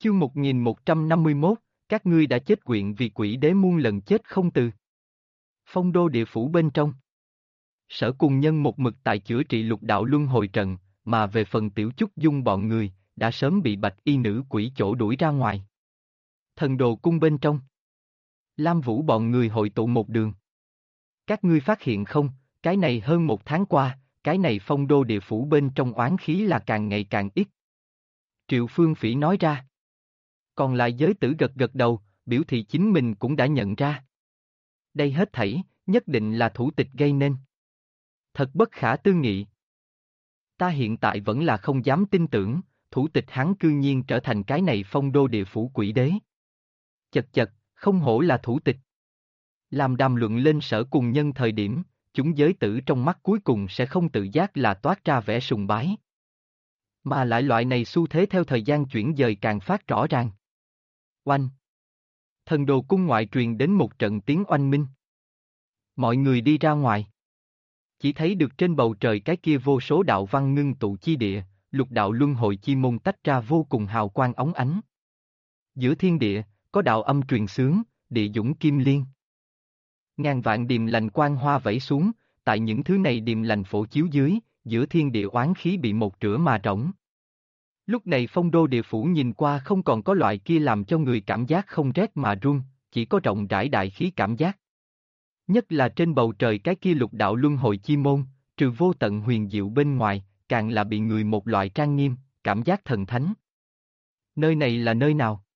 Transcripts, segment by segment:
Chương 1151, các ngươi đã chết quyện vì quỷ đế muôn lần chết không từ. Phong đô địa phủ bên trong. Sở Cùng Nhân một mực tại chữa trị lục đạo luân hồi trận, mà về phần Tiểu Chúc Dung bọn người, đã sớm bị bạch y nữ quỷ chỗ đuổi ra ngoài. Thần đồ cung bên trong. Lam Vũ bọn người hội tụ một đường. Các ngươi phát hiện không, cái này hơn một tháng qua, cái này phong đô địa phủ bên trong oán khí là càng ngày càng ít. Triệu Phương Phỉ nói ra. Còn lại giới tử gật gật đầu, biểu thị chính mình cũng đã nhận ra. Đây hết thảy, nhất định là thủ tịch gây nên. Thật bất khả tư nghị. Ta hiện tại vẫn là không dám tin tưởng, thủ tịch hắn cư nhiên trở thành cái này phong đô địa phủ quỷ đế. Chật chật, không hổ là thủ tịch. Làm đàm luận lên Sở Cùng Nhân thời điểm, chúng giới tử trong mắt cuối cùng sẽ không tự giác là toát ra vẻ sùng bái. Mà lại loại này xu thế theo thời gian chuyển dời càng phát rõ ràng. Oanh! Thần đồ cung ngoại truyền đến một trận tiếng oanh minh. Mọi người đi ra ngoài. Chỉ thấy được trên bầu trời cái kia vô số đạo văn ngưng tụ chi địa, lục đạo luân hồi chi môn tách ra vô cùng hào quang óng ánh. Giữa thiên địa, có đạo âm truyền xướng, địa dũng kim liên. Ngàn vạn điềm lành quang hoa vẩy xuống, tại những thứ này điềm lành phổ chiếu dưới, giữa thiên địa oán khí bị một rửa mà rỗng. Lúc này phong đô địa phủ nhìn qua không còn có loại kia làm cho người cảm giác không rét mà run, chỉ có rộng rãi đại khí cảm giác. Nhất là trên bầu trời cái kia lục đạo luân hồi chi môn, trừ vô tận huyền diệu bên ngoài, càng là bị người một loại trang nghiêm, cảm giác thần thánh. Nơi này là nơi nào?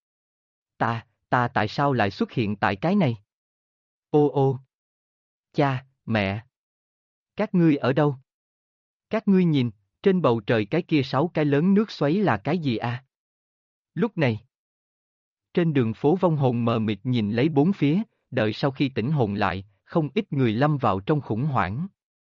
Ta tại sao lại xuất hiện tại cái này? Ô ô! Cha, mẹ! Các ngươi ở đâu? Các ngươi nhìn, trên bầu trời cái kia 6 cái lớn nước xoáy là cái gì à? Lúc này, trên đường phố vong hồn mờ mịt nhìn lấy bốn phía, đợi sau khi tỉnh hồn lại, không ít người lâm vào trong khủng hoảng.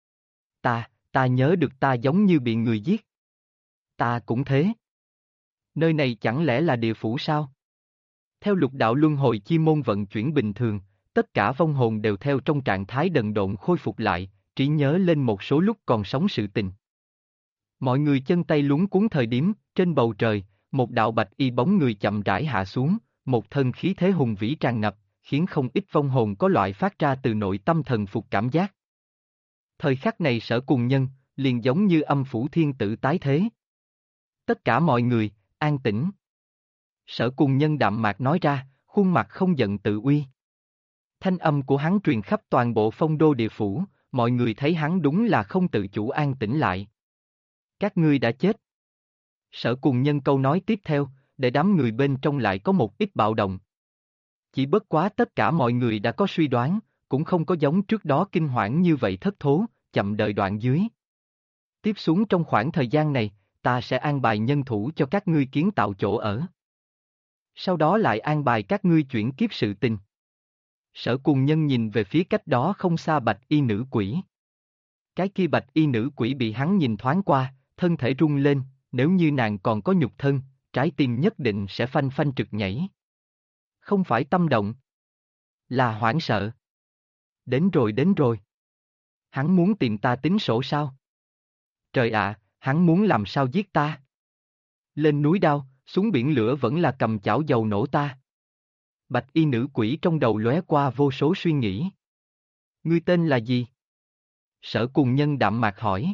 Ta nhớ được ta giống như bị người giết. Ta cũng thế. Nơi này chẳng lẽ là địa phủ sao? Theo lục đạo luân hồi chi môn vận chuyển bình thường, tất cả vong hồn đều theo trong trạng thái đần độn khôi phục lại, trí nhớ lên một số lúc còn sống sự tình. Mọi người chân tay luống cuống thời điểm, trên bầu trời, một đạo bạch y bóng người chậm rãi hạ xuống, một thân khí thế hùng vĩ tràn ngập, khiến không ít vong hồn có loại phát ra từ nội tâm thần phục cảm giác. Thời khắc này Sở Cùng Nhân, liền giống như âm phủ thiên tử tái thế. Tất cả mọi người, an tĩnh. Sở Cùng Nhân đạm mạc nói ra, khuôn mặt không giận tự uy. Thanh âm của hắn truyền khắp toàn bộ phong đô địa phủ, mọi người thấy hắn đúng là không tự chủ an tĩnh lại. Các ngươi đã chết. Sở Cùng Nhân câu nói tiếp theo, để đám người bên trong lại có một ít bạo động. Chỉ bất quá tất cả mọi người đã có suy đoán, cũng không có giống trước đó kinh hoảng như vậy thất thố, chậm đợi đoạn dưới. Tiếp xuống trong khoảng thời gian này, ta sẽ an bài nhân thủ cho các ngươi kiến tạo chỗ ở. Sau đó lại an bài các ngươi chuyển kiếp sự tình. Sở Cùng Nhân nhìn về phía cách đó không xa bạch y nữ quỷ. Cái kia bạch y nữ quỷ bị hắn nhìn thoáng qua, thân thể rung lên, nếu như nàng còn có nhục thân, trái tim nhất định sẽ phanh phanh trực nhảy. Không phải tâm động, là hoảng sợ. Đến rồi. Hắn muốn tìm ta tính sổ sao? Trời ạ, hắn muốn làm sao giết ta? Lên núi đao, xuống biển lửa vẫn là cầm chảo dầu nổ ta. Bạch y nữ quỷ trong đầu lóe qua vô số suy nghĩ. Ngươi tên là gì? Sở Cùng Nhân đạm mạc hỏi.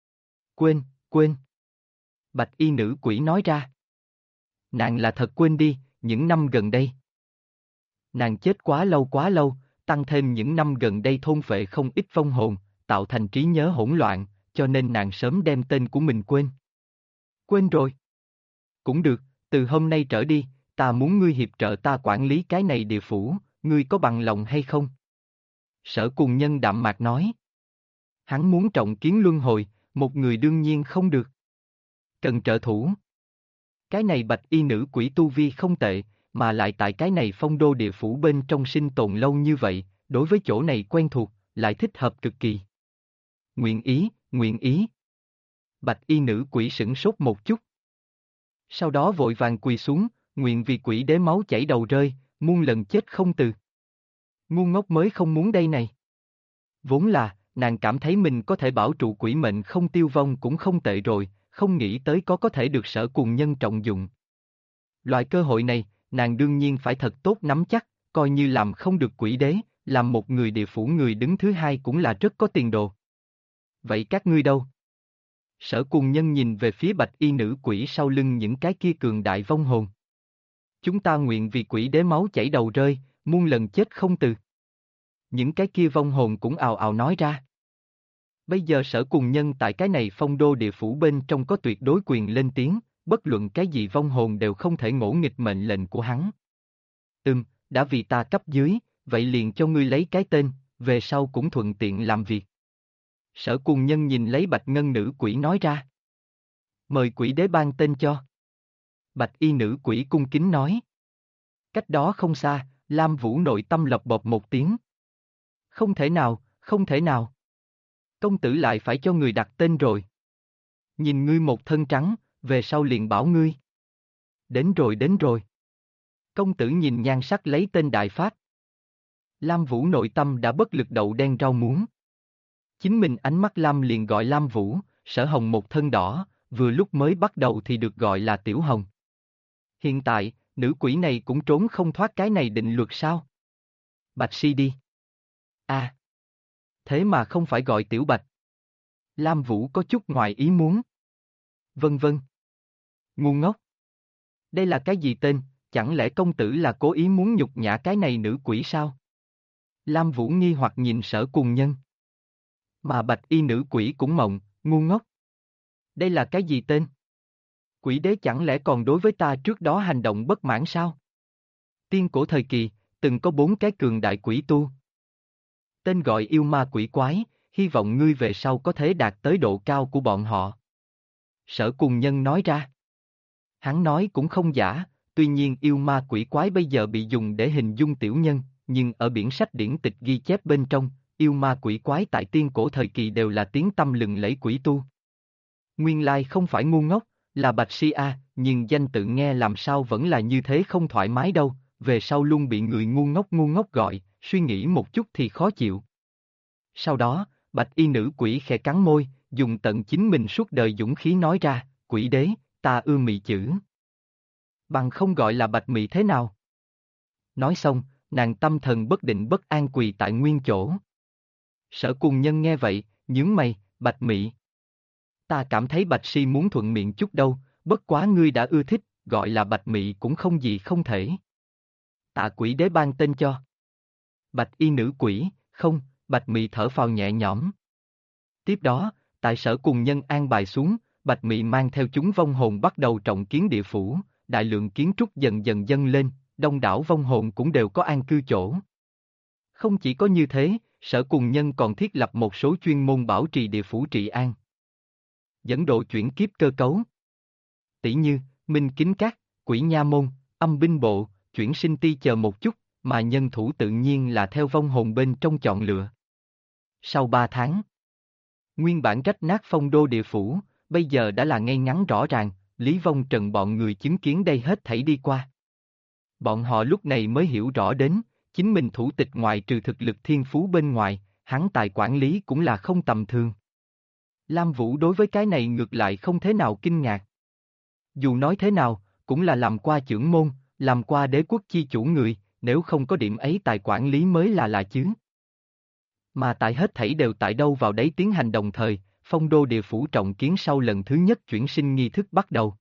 Quên. Bạch y nữ quỷ nói ra. Nàng là thật quên đi, những năm gần đây. Nàng chết quá lâu, tăng thêm những năm gần đây thôn phệ không ít vong hồn, tạo thành trí nhớ hỗn loạn, cho nên nàng sớm đem tên của mình quên. Quên rồi. Cũng được, từ hôm nay trở đi, ta muốn ngươi hiệp trợ ta quản lý cái này địa phủ, ngươi có bằng lòng hay không? Sở Cùng Nhân đạm mạc nói. Hắn muốn trọng kiến luân hồi, một người đương nhiên không được. Cần trợ thủ. Cái này bạch y nữ quỷ tu vi không tệ, mà lại tại cái này phong đô địa phủ bên trong sinh tồn lâu như vậy, đối với chỗ này quen thuộc, lại thích hợp cực kỳ. Nguyện ý. Bạch y nữ quỷ sửng sốt một chút. Sau đó vội vàng quỳ xuống, nguyện vì quỷ đế máu chảy đầu rơi, muôn lần chết không từ. Ngu ngốc mới không muốn đây này. Vốn là, nàng cảm thấy mình có thể bảo trụ quỷ mệnh không tiêu vong cũng không tệ rồi, không nghĩ tới có thể được Sở Cùng Nhân trọng dụng. Loại cơ hội này, nàng đương nhiên phải thật tốt nắm chắc, coi như làm không được quỷ đế, làm một người địa phủ người đứng thứ hai cũng là rất có tiền đồ. Vậy các ngươi đâu? Sở Cùng Nhân nhìn về phía bạch y nữ quỷ sau lưng những cái kia cường đại vong hồn. Chúng ta nguyện vì quỷ đế máu chảy đầu rơi, muôn lần chết không từ. Những cái kia vong hồn cũng ào ào nói ra. Bây giờ Sở Cùng Nhân tại cái này phong đô địa phủ bên trong có tuyệt đối quyền lên tiếng, bất luận cái gì vong hồn đều không thể ngỗ nghịch mệnh lệnh của hắn. Đã vì ta cấp dưới, vậy liền cho ngươi lấy cái tên, về sau cũng thuận tiện làm việc. Sở Cùng Nhân nhìn lấy bạch ngân nữ quỷ nói ra. Mời quỷ đế ban tên cho. Bạch y nữ quỷ cung kính nói. Cách đó không xa, Lam Vũ nội tâm lộc bộp một tiếng. Không thể nào, không thể nào. Công tử lại phải cho người đặt tên rồi. Nhìn ngươi một thân trắng, về sau liền bảo ngươi. Đến rồi đến rồi. Công tử nhìn nhan sắc lấy tên đại phát. Lam Vũ nội tâm đã bất lực đậu đen rau muống. Chính mình ánh mắt Lam liền gọi Lam Vũ, Sở Hồng một thân đỏ, vừa lúc mới bắt đầu thì được gọi là Tiểu Hồng. Hiện tại, nữ quỷ này cũng trốn không thoát cái này định luật sao? Bạch Si đi. À. Thế mà không phải gọi Tiểu Bạch. Lam Vũ có chút ngoài ý muốn. Vân vân. Ngu ngốc. Đây là cái gì tên, chẳng lẽ công tử là cố ý muốn nhục nhã cái này nữ quỷ sao? Lam Vũ nghi hoặc nhìn Sở Cùng Nhân. Mà bạch y nữ quỷ cũng mộng, ngu ngốc. Đây là cái gì tên? Quỷ đế chẳng lẽ còn đối với ta trước đó hành động bất mãn sao? Tiên cổ thời kỳ, từng có 4 cái cường đại quỷ tu. Tên gọi yêu ma quỷ quái, hy vọng ngươi về sau có thể đạt tới độ cao của bọn họ. Sở Cùng Nhân nói ra. Hắn nói cũng không giả, tuy nhiên yêu ma quỷ quái bây giờ bị dùng để hình dung tiểu nhân, nhưng ở biển sách điển tịch ghi chép bên trong, yêu ma quỷ quái tại tiên cổ thời kỳ đều là tiếng tăm lừng lẫy quỷ tu. Nguyên lai không phải ngu ngốc, là Bạch Si A, nhưng danh tự nghe làm sao vẫn là như thế không thoải mái đâu, về sau luôn bị người ngu ngốc gọi, suy nghĩ một chút thì khó chịu. Sau đó, bạch y nữ quỷ khẽ cắn môi, dùng tận chính mình suốt đời dũng khí nói ra, quỷ đế, ta ưa mị chữ. Bằng không gọi là bạch mị thế nào? Nói xong, nàng tâm thần bất định bất an quỳ tại nguyên chỗ. Sở Cùng Nhân nghe vậy, nhướng mày, bạch mị. Ta cảm thấy bạch si muốn thuận miệng chút đâu, bất quá ngươi đã ưa thích, gọi là bạch mị cũng không gì không thể. Tạ quỷ đế ban tên cho. Bạch y nữ quỷ, không, bạch mị thở phào nhẹ nhõm. Tiếp đó, tại Sở Cùng Nhân an bài xuống, bạch mị mang theo chúng vong hồn bắt đầu trọng kiến địa phủ, đại lượng kiến trúc dần dần dâng lên, đông đảo vong hồn cũng đều có an cư chỗ. Không chỉ có như thế, Sở Cùng Nhân còn thiết lập một số chuyên môn bảo trì địa phủ trị an. Dẫn độ chuyển kiếp cơ cấu. Tỷ như, Minh Kính Các, Quỷ Nha Môn, Âm Binh Bộ, chuyển sinh ti chờ một chút, mà nhân thủ tự nhiên là theo vong hồn bên trong chọn lựa. Sau 3 tháng, nguyên bản rách nát phong đô địa phủ, bây giờ đã là ngay ngắn rõ ràng, Lý Vong Trần bọn người chứng kiến đây hết thảy đi qua. Bọn họ lúc này mới hiểu rõ đến, chính mình thủ tịch ngoài trừ thực lực thiên phú bên ngoài, hắn tài quản lý cũng là không tầm thường. Lam Vũ đối với cái này ngược lại không thế nào kinh ngạc. Dù nói thế nào, cũng là làm qua chưởng môn, làm qua đế quốc chi chủ người, nếu không có điểm ấy tài quản lý mới là chứ. Mà tại hết thảy đều tại đâu vào đấy tiến hành đồng thời, phong đô địa phủ trọng kiến sau lần thứ nhất chuyển sinh nghi thức bắt đầu.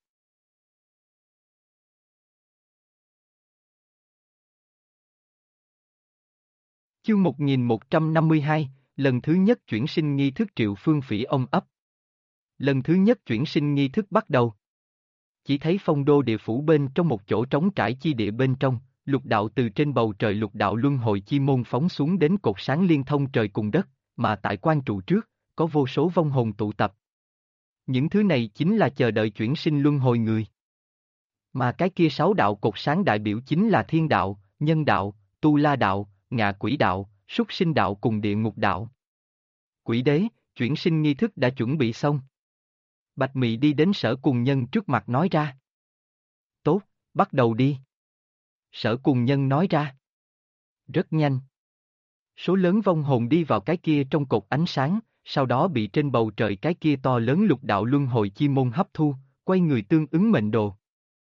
Chương 1152, lần thứ nhất chuyển sinh nghi thức Triệu Phương Phỉ ông ấp. Lần thứ nhất chuyển sinh nghi thức bắt đầu. Chỉ thấy phong đô địa phủ bên trong một chỗ trống trải chi địa bên trong, lục đạo từ trên bầu trời lục đạo luân hồi chi môn phóng xuống đến cột sáng liên thông trời cùng đất, mà tại quan trụ trước, có vô số vong hồn tụ tập. Những thứ này chính là chờ đợi chuyển sinh luân hồi người. Mà cái kia 6 đạo cột sáng đại biểu chính là thiên đạo, nhân đạo, tu la đạo, ngạ quỷ đạo, súc sinh đạo cùng địa ngục đạo. Quỷ đế, chuyển sinh nghi thức đã chuẩn bị xong. Bạch Mị đi đến Sở Cùng Nhân trước mặt nói ra. Tốt, bắt đầu đi. Sở Cùng Nhân nói ra. Rất nhanh. Số lớn vong hồn đi vào cái kia trong cột ánh sáng, sau đó bị trên bầu trời cái kia to lớn lục đạo luân hồi chi môn hấp thu, quay người tương ứng mệnh đồ.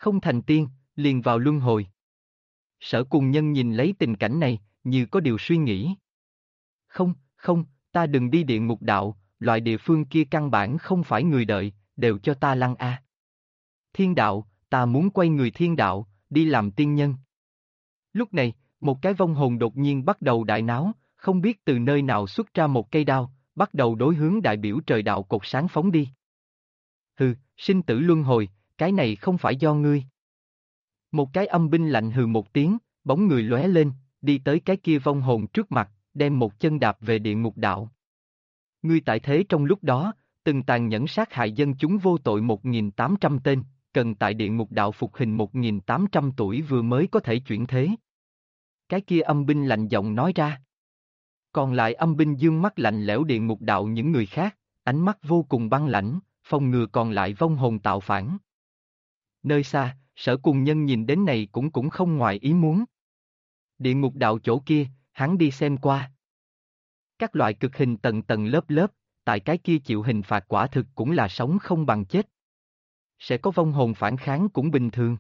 Không thành tiên, liền vào luân hồi. Sở Cùng Nhân nhìn lấy tình cảnh này, như có điều suy nghĩ. Không, không, ta đừng đi địa ngục đạo, loại địa phương kia căn bản không phải người đợi, đều cho ta lăn a. Thiên đạo, ta muốn quay người thiên đạo, đi làm tiên nhân. Lúc này, một cái vong hồn đột nhiên bắt đầu đại náo, không biết từ nơi nào xuất ra một cây đao, bắt đầu đối hướng đại biểu trời đạo cột sáng phóng đi. Hừ, sinh tử luân hồi, cái này không phải do ngươi. Một cái âm binh lạnh hừ một tiếng, bóng người lóe lên, đi tới cái kia vong hồn trước mặt, đem một chân đạp về địa ngục đạo. Ngươi tại thế trong lúc đó, từng tàn nhẫn sát hại dân chúng vô tội 1.800 tên, cần tại địa ngục đạo phục hình 1.800 tuổi vừa mới có thể chuyển thế. Cái kia âm binh lạnh giọng nói ra. Còn lại âm binh dương mắt lạnh lẽo địa ngục đạo những người khác, ánh mắt vô cùng băng lãnh, phòng ngừa còn lại vong hồn tạo phản. Nơi xa, Sở Cùng Nhân nhìn đến này cũng không ngoài ý muốn. Địa ngục đạo chỗ kia, hắn đi xem qua. Các loại cực hình tầng tầng lớp lớp, tại cái kia chịu hình phạt quả thực cũng là sống không bằng chết. Sẽ có vong hồn phản kháng cũng bình thường.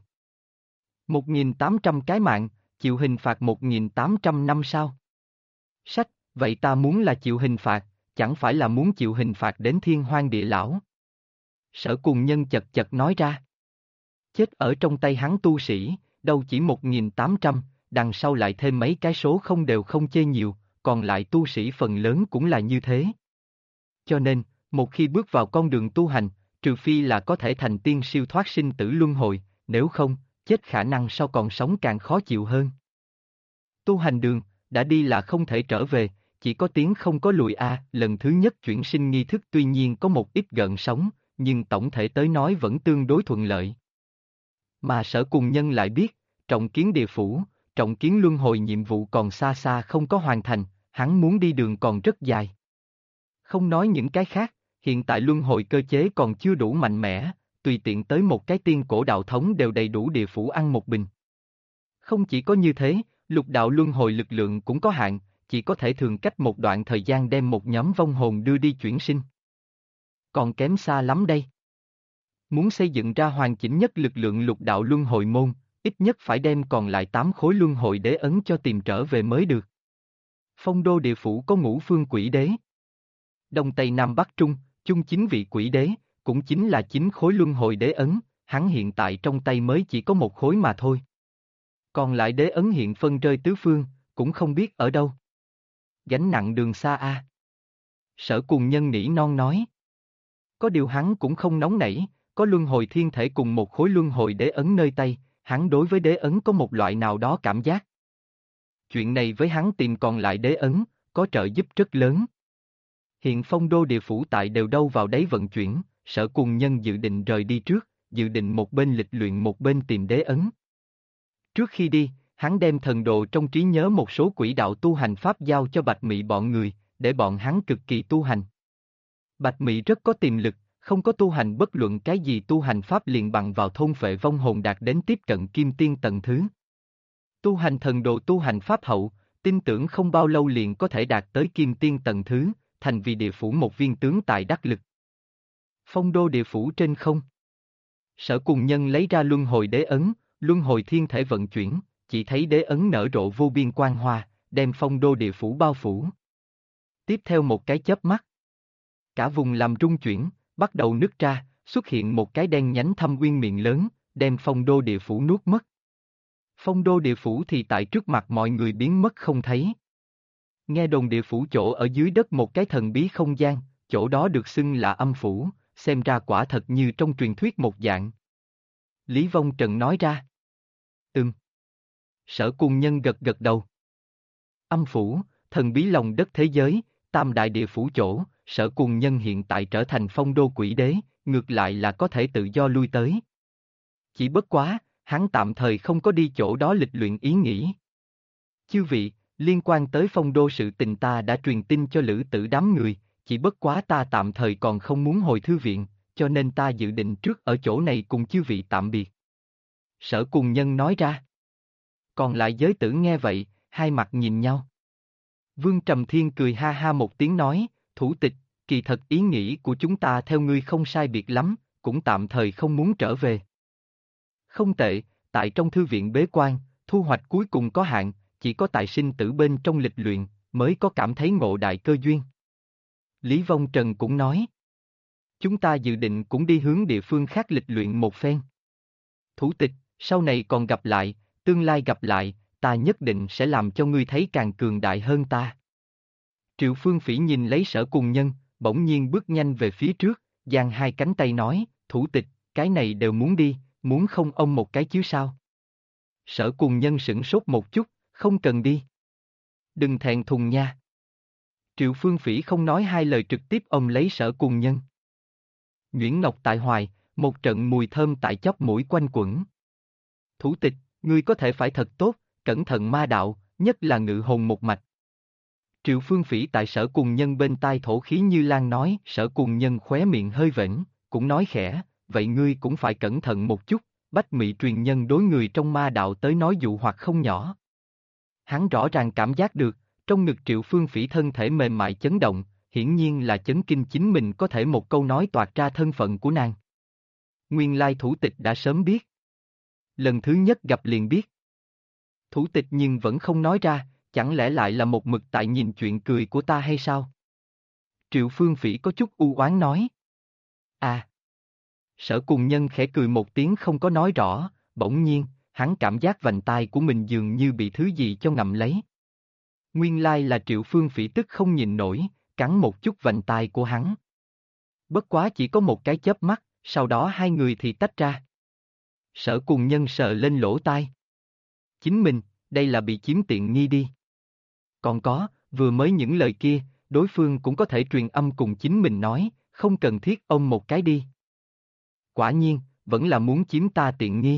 1.800 cái mạng, chịu hình phạt 1.800 năm sao? Sách, vậy ta muốn là chịu hình phạt, chẳng phải là muốn chịu hình phạt đến thiên hoang địa lão. Sở Cùng Nhân chật chật nói ra. Chết ở trong tay hắn tu sĩ, đâu chỉ 1.800, đằng sau lại thêm mấy cái số không đều không chê nhiều, còn lại tu sĩ phần lớn cũng là như thế. Cho nên, một khi bước vào con đường tu hành, trừ phi là có thể thành tiên siêu thoát sinh tử luân hồi, nếu không, chết khả năng sau còn sống càng khó chịu hơn. Tu hành đường, đã đi là không thể trở về, chỉ có tiến không có lùi a. Lần thứ nhất chuyển sinh nghi thức tuy nhiên có một ít gợn sóng, nhưng tổng thể tới nói vẫn tương đối thuận lợi. Mà Sở Cùng Nhân lại biết, trọng kiến địa phủ, trọng kiến luân hồi nhiệm vụ còn xa xa không có hoàn thành, hắn muốn đi đường còn rất dài. Không nói những cái khác, hiện tại luân hồi cơ chế còn chưa đủ mạnh mẽ, tùy tiện tới một cái tiên cổ đạo thống đều đầy đủ địa phủ ăn một bình. Không chỉ có như thế, lục đạo luân hồi lực lượng cũng có hạn, chỉ có thể thường cách một đoạn thời gian đem một nhóm vong hồn đưa đi chuyển sinh. Còn kém xa lắm đây. Muốn xây dựng ra hoàn chỉnh nhất lực lượng lục đạo luân hồi môn, ít nhất phải đem còn lại 8 khối luân hồi đế ấn cho tìm trở về mới được. Phong đô địa phủ có ngũ phương quỷ đế. Đông Tây Nam Bắc Trung, chung 9 vị quỷ đế, cũng chính là 9 khối luân hồi đế ấn, hắn hiện tại trong tay mới chỉ có một khối mà thôi. Còn lại đế ấn hiện phân rơi tứ phương, cũng không biết ở đâu. Gánh nặng đường xa a. Sở Cùng Nhân nỉ non nói. Có điều hắn cũng không nóng nảy, có luân hồi thiên thể cùng một khối luân hồi đế ấn nơi tay, hắn đối với đế ấn có một loại nào đó cảm giác. Chuyện này với hắn tìm còn lại đế ấn, có trợ giúp rất lớn. Hiện phong đô địa phủ tại đều đâu vào đấy vận chuyển, Sở Cùng Nhân dự định rời đi trước, dự định một bên lịch luyện một bên tìm đế ấn. Trước khi đi, hắn đem thần đồ trong trí nhớ một số quỹ đạo tu hành pháp giao cho Bạch Mị bọn người, để bọn hắn cực kỳ tu hành. Bạch Mị rất có tiềm lực, không có tu hành bất luận cái gì tu hành pháp liền bằng vào thôn phệ vong hồn đạt đến tiếp cận kim tiên tầng thứ. Tu hành thần đồ tu hành pháp hậu, tin tưởng không bao lâu liền có thể đạt tới kim tiên tầng thứ, thành vì địa phủ một viên tướng tài đắc lực. Phong đô địa phủ trên không. Sở Cùng Nhân lấy ra luân hồi đế ấn, luân hồi thiên thể vận chuyển, chỉ thấy đế ấn nở rộ vô biên quang hoa, đem phong đô địa phủ bao phủ. Tiếp theo một cái chớp mắt, cả vùng làm rung chuyển, bắt đầu nứt ra, xuất hiện một cái đen nhánh thâm uyên miệng lớn, đem phong đô địa phủ nuốt mất. Phong đô địa phủ thì tại trước mặt mọi người biến mất không thấy. Nghe đồn địa phủ chỗ ở dưới đất một cái thần bí không gian, chỗ đó được xưng là âm phủ, xem ra quả thật như trong truyền thuyết một dạng. Lý Vong Trần nói ra. Sở Cùng Nhân gật gật đầu. Âm phủ, thần bí lòng đất thế giới, tam đại địa phủ chỗ, Sở Cùng Nhân hiện tại trở thành phong đô quỷ đế, ngược lại là có thể tự do lui tới. Chỉ bất quá, hắn tạm thời không có đi chỗ đó lịch luyện ý nghĩ. Chư vị, liên quan tới phong đô sự tình ta đã truyền tin cho Lữ Tử đám người, chỉ bất quá ta tạm thời còn không muốn hồi thư viện, cho nên ta dự định trước ở chỗ này cùng chư vị tạm biệt. Sở Cùng Nhân nói ra. Còn lại giới tử nghe vậy, hai mặt nhìn nhau. Vương Trầm Thiên cười ha ha một tiếng nói, thủ tịch, kỳ thật ý nghĩ của chúng ta theo ngươi không sai biệt lắm, cũng tạm thời không muốn trở về. Không tệ, tại trong thư viện bế quan, thu hoạch cuối cùng có hạn, chỉ có tại sinh tử bên trong lịch luyện, mới có cảm thấy ngộ đại cơ duyên. Lý Vong Trần cũng nói. Chúng ta dự định cũng đi hướng địa phương khác lịch luyện một phen. Thủ tịch, sau này còn gặp lại, tương lai gặp lại, ta nhất định sẽ làm cho ngươi thấy càng cường đại hơn ta. Triệu Phương Phỉ nhìn lấy Sở Cùng Nhân, bỗng nhiên bước nhanh về phía trước, giang hai cánh tay nói, thủ tịch, cái này đều muốn đi, muốn không ông một cái chứ sao? Sở Cùng Nhân sửng sốt một chút, không cần đi. Đừng thẹn thùng nha. Triệu Phương Phỉ không nói hai lời trực tiếp ôm lấy Sở Cùng Nhân. Nguyễn Ngọc tại hoài, một trận mùi thơm tại chóp mũi quanh quẩn. Thủ tịch, ngươi có thể phải thật tốt, cẩn thận ma đạo, nhất là ngự hồn một mạch. Triệu Phương Phỉ tại Sở Cùng Nhân bên tai thổ khí như lan nói, Sở Cùng Nhân khóe miệng hơi vểnh, cũng nói khẽ, vậy ngươi cũng phải cẩn thận một chút, bách mị truyền nhân đối người trong ma đạo tới nói dụ hoặc không nhỏ. Hắn rõ ràng cảm giác được, trong ngực Triệu Phương Phỉ thân thể mềm mại chấn động, hiển nhiên là chấn kinh chính mình có thể một câu nói toạc ra thân phận của nàng. Nguyên lai thủ tịch đã sớm biết. Lần thứ nhất gặp liền biết. Thủ tịch nhưng vẫn không nói ra, chẳng lẽ lại là một mực tại nhìn chuyện cười của ta hay sao? Triệu Phương Phỉ có chút u oán nói. À. Sở Cùng Nhân khẽ cười một tiếng không có nói rõ, bỗng nhiên, hắn cảm giác vành tai của mình dường như bị thứ gì cho ngậm lấy. Nguyên lai là Triệu Phương Phỉ tức không nhìn nổi, cắn một chút vành tai của hắn. Bất quá chỉ có một cái chớp mắt, sau đó hai người thì tách ra. Sở Cùng Nhân sờ lên lỗ tai. Chính mình, đây là bị chiếm tiện nghi đi. Còn có, vừa mới những lời kia, đối phương cũng có thể truyền âm cùng chính mình nói, không cần thiết ôm một cái đi. Quả nhiên, vẫn là muốn chiếm ta tiện nghi.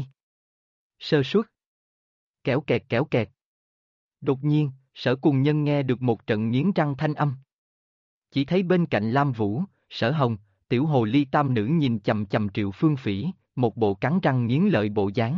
Sơ suất. Kéo kẹt kéo kẹt. Đột nhiên, Sở Cùng Nhân nghe được một trận nghiến răng thanh âm. Chỉ thấy bên cạnh Lam Vũ, Sở Hồng, tiểu hồ ly tam nữ nhìn chầm chầm Triệu Phương Phỉ, một bộ cắn răng nghiến lợi bộ dáng.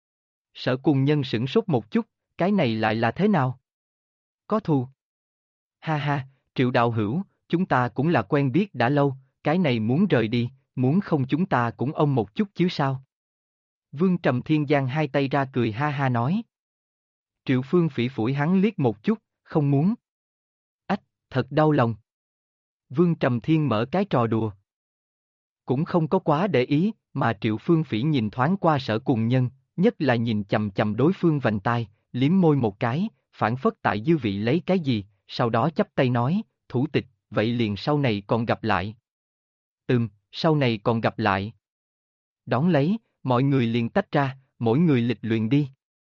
Sở Cùng Nhân sửng sốt một chút, cái này lại là thế nào? Có thù. Ha ha, Triệu đạo hữu, chúng ta cũng là quen biết đã lâu, cái này muốn rời đi, muốn không chúng ta cũng ôm một chút chứ sao? Vương Trầm Thiên giang hai tay ra cười ha ha nói. Triệu Phương Phỉ phủi hắn liếc một chút, không muốn. Ách, thật đau lòng. Vương Trầm Thiên mở cái trò đùa. Cũng không có quá để ý, mà Triệu Phương Phỉ nhìn thoáng qua Sở Cùng Nhân, nhất là nhìn chầm chầm đối phương vành tai, liếm môi một cái, phản phất tại dư vị lấy cái gì, sau đó chắp tay nói, thủ tịch, vậy liền sau này còn gặp lại. Sau này còn gặp lại. Đón lấy, mọi người liền tách ra, mỗi người lịch luyện đi.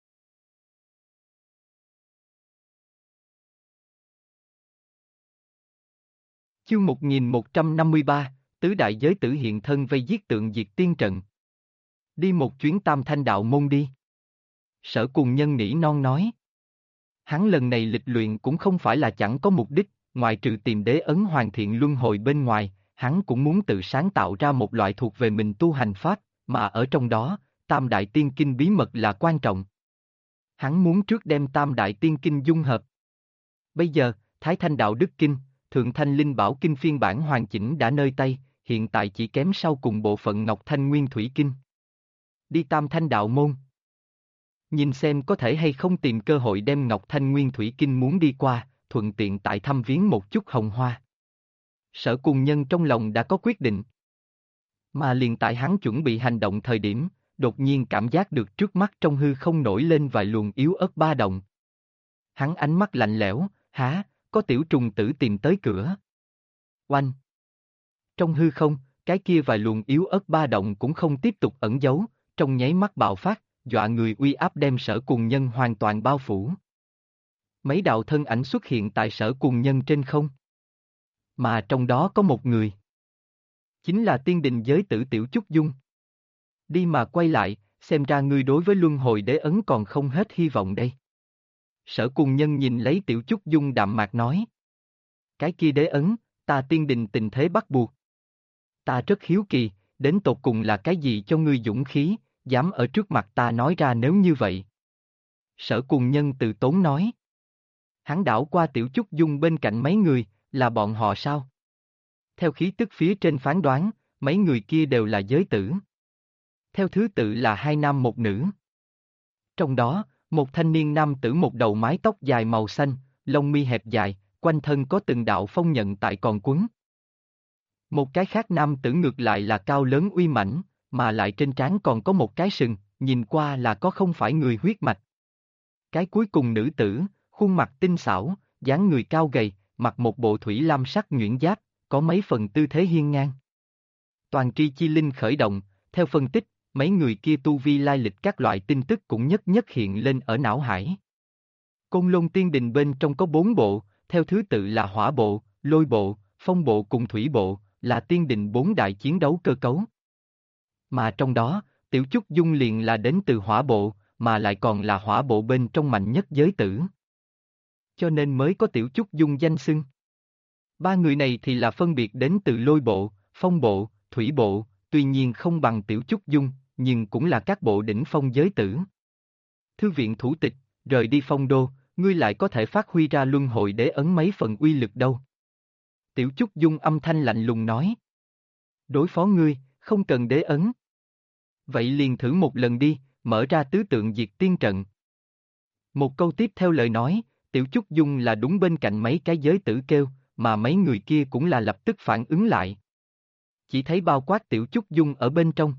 Chương 1153, Tứ Đại Giới Tử hiện thân vây giết Tượng Diệt Tiên trận. Đi một chuyến Tam Thanh Đạo Môn đi. Sở Cùng Nhân nỉ non nói. Hắn lần này lịch luyện cũng không phải là chẳng có mục đích, ngoài trừ tìm đế ấn hoàn thiện luân hồi bên ngoài, hắn cũng muốn tự sáng tạo ra một loại thuộc về mình tu hành pháp, mà ở trong đó, Tam Đại Tiên Kinh bí mật là quan trọng. Hắn muốn trước đem Tam Đại Tiên Kinh dung hợp. Bây giờ, Thái Thanh Đạo Đức Kinh, Thượng Thanh Linh Bảo Kinh phiên bản hoàn chỉnh đã nơi tay, hiện tại chỉ kém sau cùng bộ phận Ngọc Thanh Nguyên Thủy Kinh. Đi Tam Thanh Đạo Môn. Nhìn xem có thể hay không tìm cơ hội đem Ngọc Thanh Nguyên Thủy Kinh muốn đi qua, thuận tiện tại thăm viếng một chút hồng hoa. Sở Cùng Nhân trong lòng đã có quyết định. Mà liền tại hắn chuẩn bị hành động thời điểm, đột nhiên cảm giác được trước mắt trong hư không nổi lên vài luồng yếu ớt ba động. Hắn ánh mắt lạnh lẽo, há, có tiểu trùng tử tìm tới cửa. Oanh! Trong hư không, cái kia vài luồng yếu ớt ba động cũng không tiếp tục ẩn giấu, trong nháy mắt bạo phát, dọa người uy áp đem Sở Cùng Nhân hoàn toàn bao phủ. Mấy đạo thân ảnh xuất hiện tại Sở Cùng Nhân trên không. Mà trong đó có một người. Chính là tiên đình giới tử Tiểu Chúc Dung. Đi mà quay lại, xem ra ngươi đối với luân hồi đế ấn còn không hết hy vọng đây. Sở Cùng Nhân nhìn lấy Tiểu Chúc Dung đạm mạc nói. Cái kia đế ấn, ta tiên đình tình thế bắt buộc. Ta rất hiếu kỳ, đến tột cùng là cái gì cho ngươi dũng khí, dám ở trước mặt ta nói ra nếu như vậy. Sở Cùng Nhân từ tốn nói. Hắn đảo qua Tiểu Chúc Dung bên cạnh mấy người, là bọn họ sao? Theo khí tức phía trên phán đoán, mấy người kia đều là giới tử. theo thứ tự là hai nam một nữ. Trong đó, một thanh niên nam tử một đầu mái tóc dài màu xanh, lông mi hẹp dài, quanh thân có từng đạo phong nhận tại còn quấn. Một cái khác nam tử ngược lại là cao lớn uy mãnh, mà lại trên trán còn có một cái sừng, nhìn qua là có không phải người huyết mạch. Cái cuối cùng nữ tử, khuôn mặt tinh xảo, dáng người cao gầy, mặc một bộ thủy lam sắc nhuyễn giáp, có mấy phần tư thế hiên ngang. Toàn tri chi linh khởi động, theo phân tích, mấy người kia tu vi lai lịch các loại tin tức cũng nhất nhất hiện lên ở não hải. Côn Lôn Tiên Đình bên trong có 4 bộ, theo thứ tự là hỏa bộ, lôi bộ, phong bộ cùng thủy bộ, là tiên đình 4 đại chiến đấu cơ cấu. Mà trong đó, Tiểu Chúc Dung liền là đến từ hỏa bộ, mà lại còn là hỏa bộ bên trong mạnh nhất giới tử. Cho nên mới có Tiểu Chúc Dung danh xưng. Ba người này thì là phân biệt đến từ lôi bộ, phong bộ, thủy bộ, tuy nhiên không bằng Tiểu Chúc Dung, nhưng cũng là các bộ đỉnh phong giới tử. Thư viện thủ tịch, rời đi phong đô, ngươi lại có thể phát huy ra luân hồi đế ấn mấy phần uy lực đâu. Tiểu Chúc Dung âm thanh lạnh lùng nói. Đối phó ngươi, không cần đế ấn. Vậy liền thử một lần đi, mở ra tứ tượng diệt tiên trận. Một câu tiếp theo lời nói, Tiểu Chúc Dung là đúng bên cạnh mấy cái giới tử kêu, mà mấy người kia cũng là lập tức phản ứng lại. Chỉ thấy bao quát Tiểu Chúc Dung ở bên trong.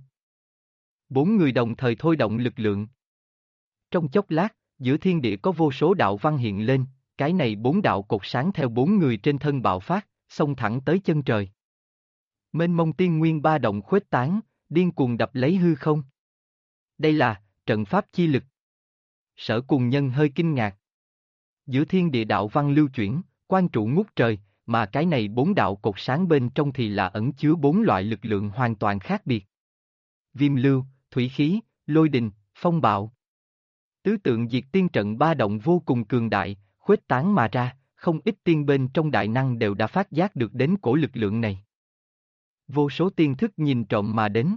4 người đồng thời thôi động lực lượng. Trong chốc lát, giữa thiên địa có vô số đạo văn hiện lên, cái này 4 đạo cột sáng theo 4 người trên thân bạo phát, xông thẳng tới chân trời. Mênh mông tiên nguyên ba động khuếch tán, điên cuồng đập lấy hư không. Đây là trận pháp chi lực. Sở Cùng Nhân hơi kinh ngạc. Giữa thiên địa đạo văn lưu chuyển, quan trụ ngút trời, mà cái này 4 đạo cột sáng bên trong thì là ẩn chứa 4 loại lực lượng hoàn toàn khác biệt. Viêm lưu, thủy khí, lôi đình, phong bạo. Tứ tượng diệt tiên trận ba động vô cùng cường đại, khuếch tán mà ra, không ít tiên bên trong đại năng đều đã phát giác được đến cổ lực lượng này. Vô số tiên thức nhìn trộm mà đến.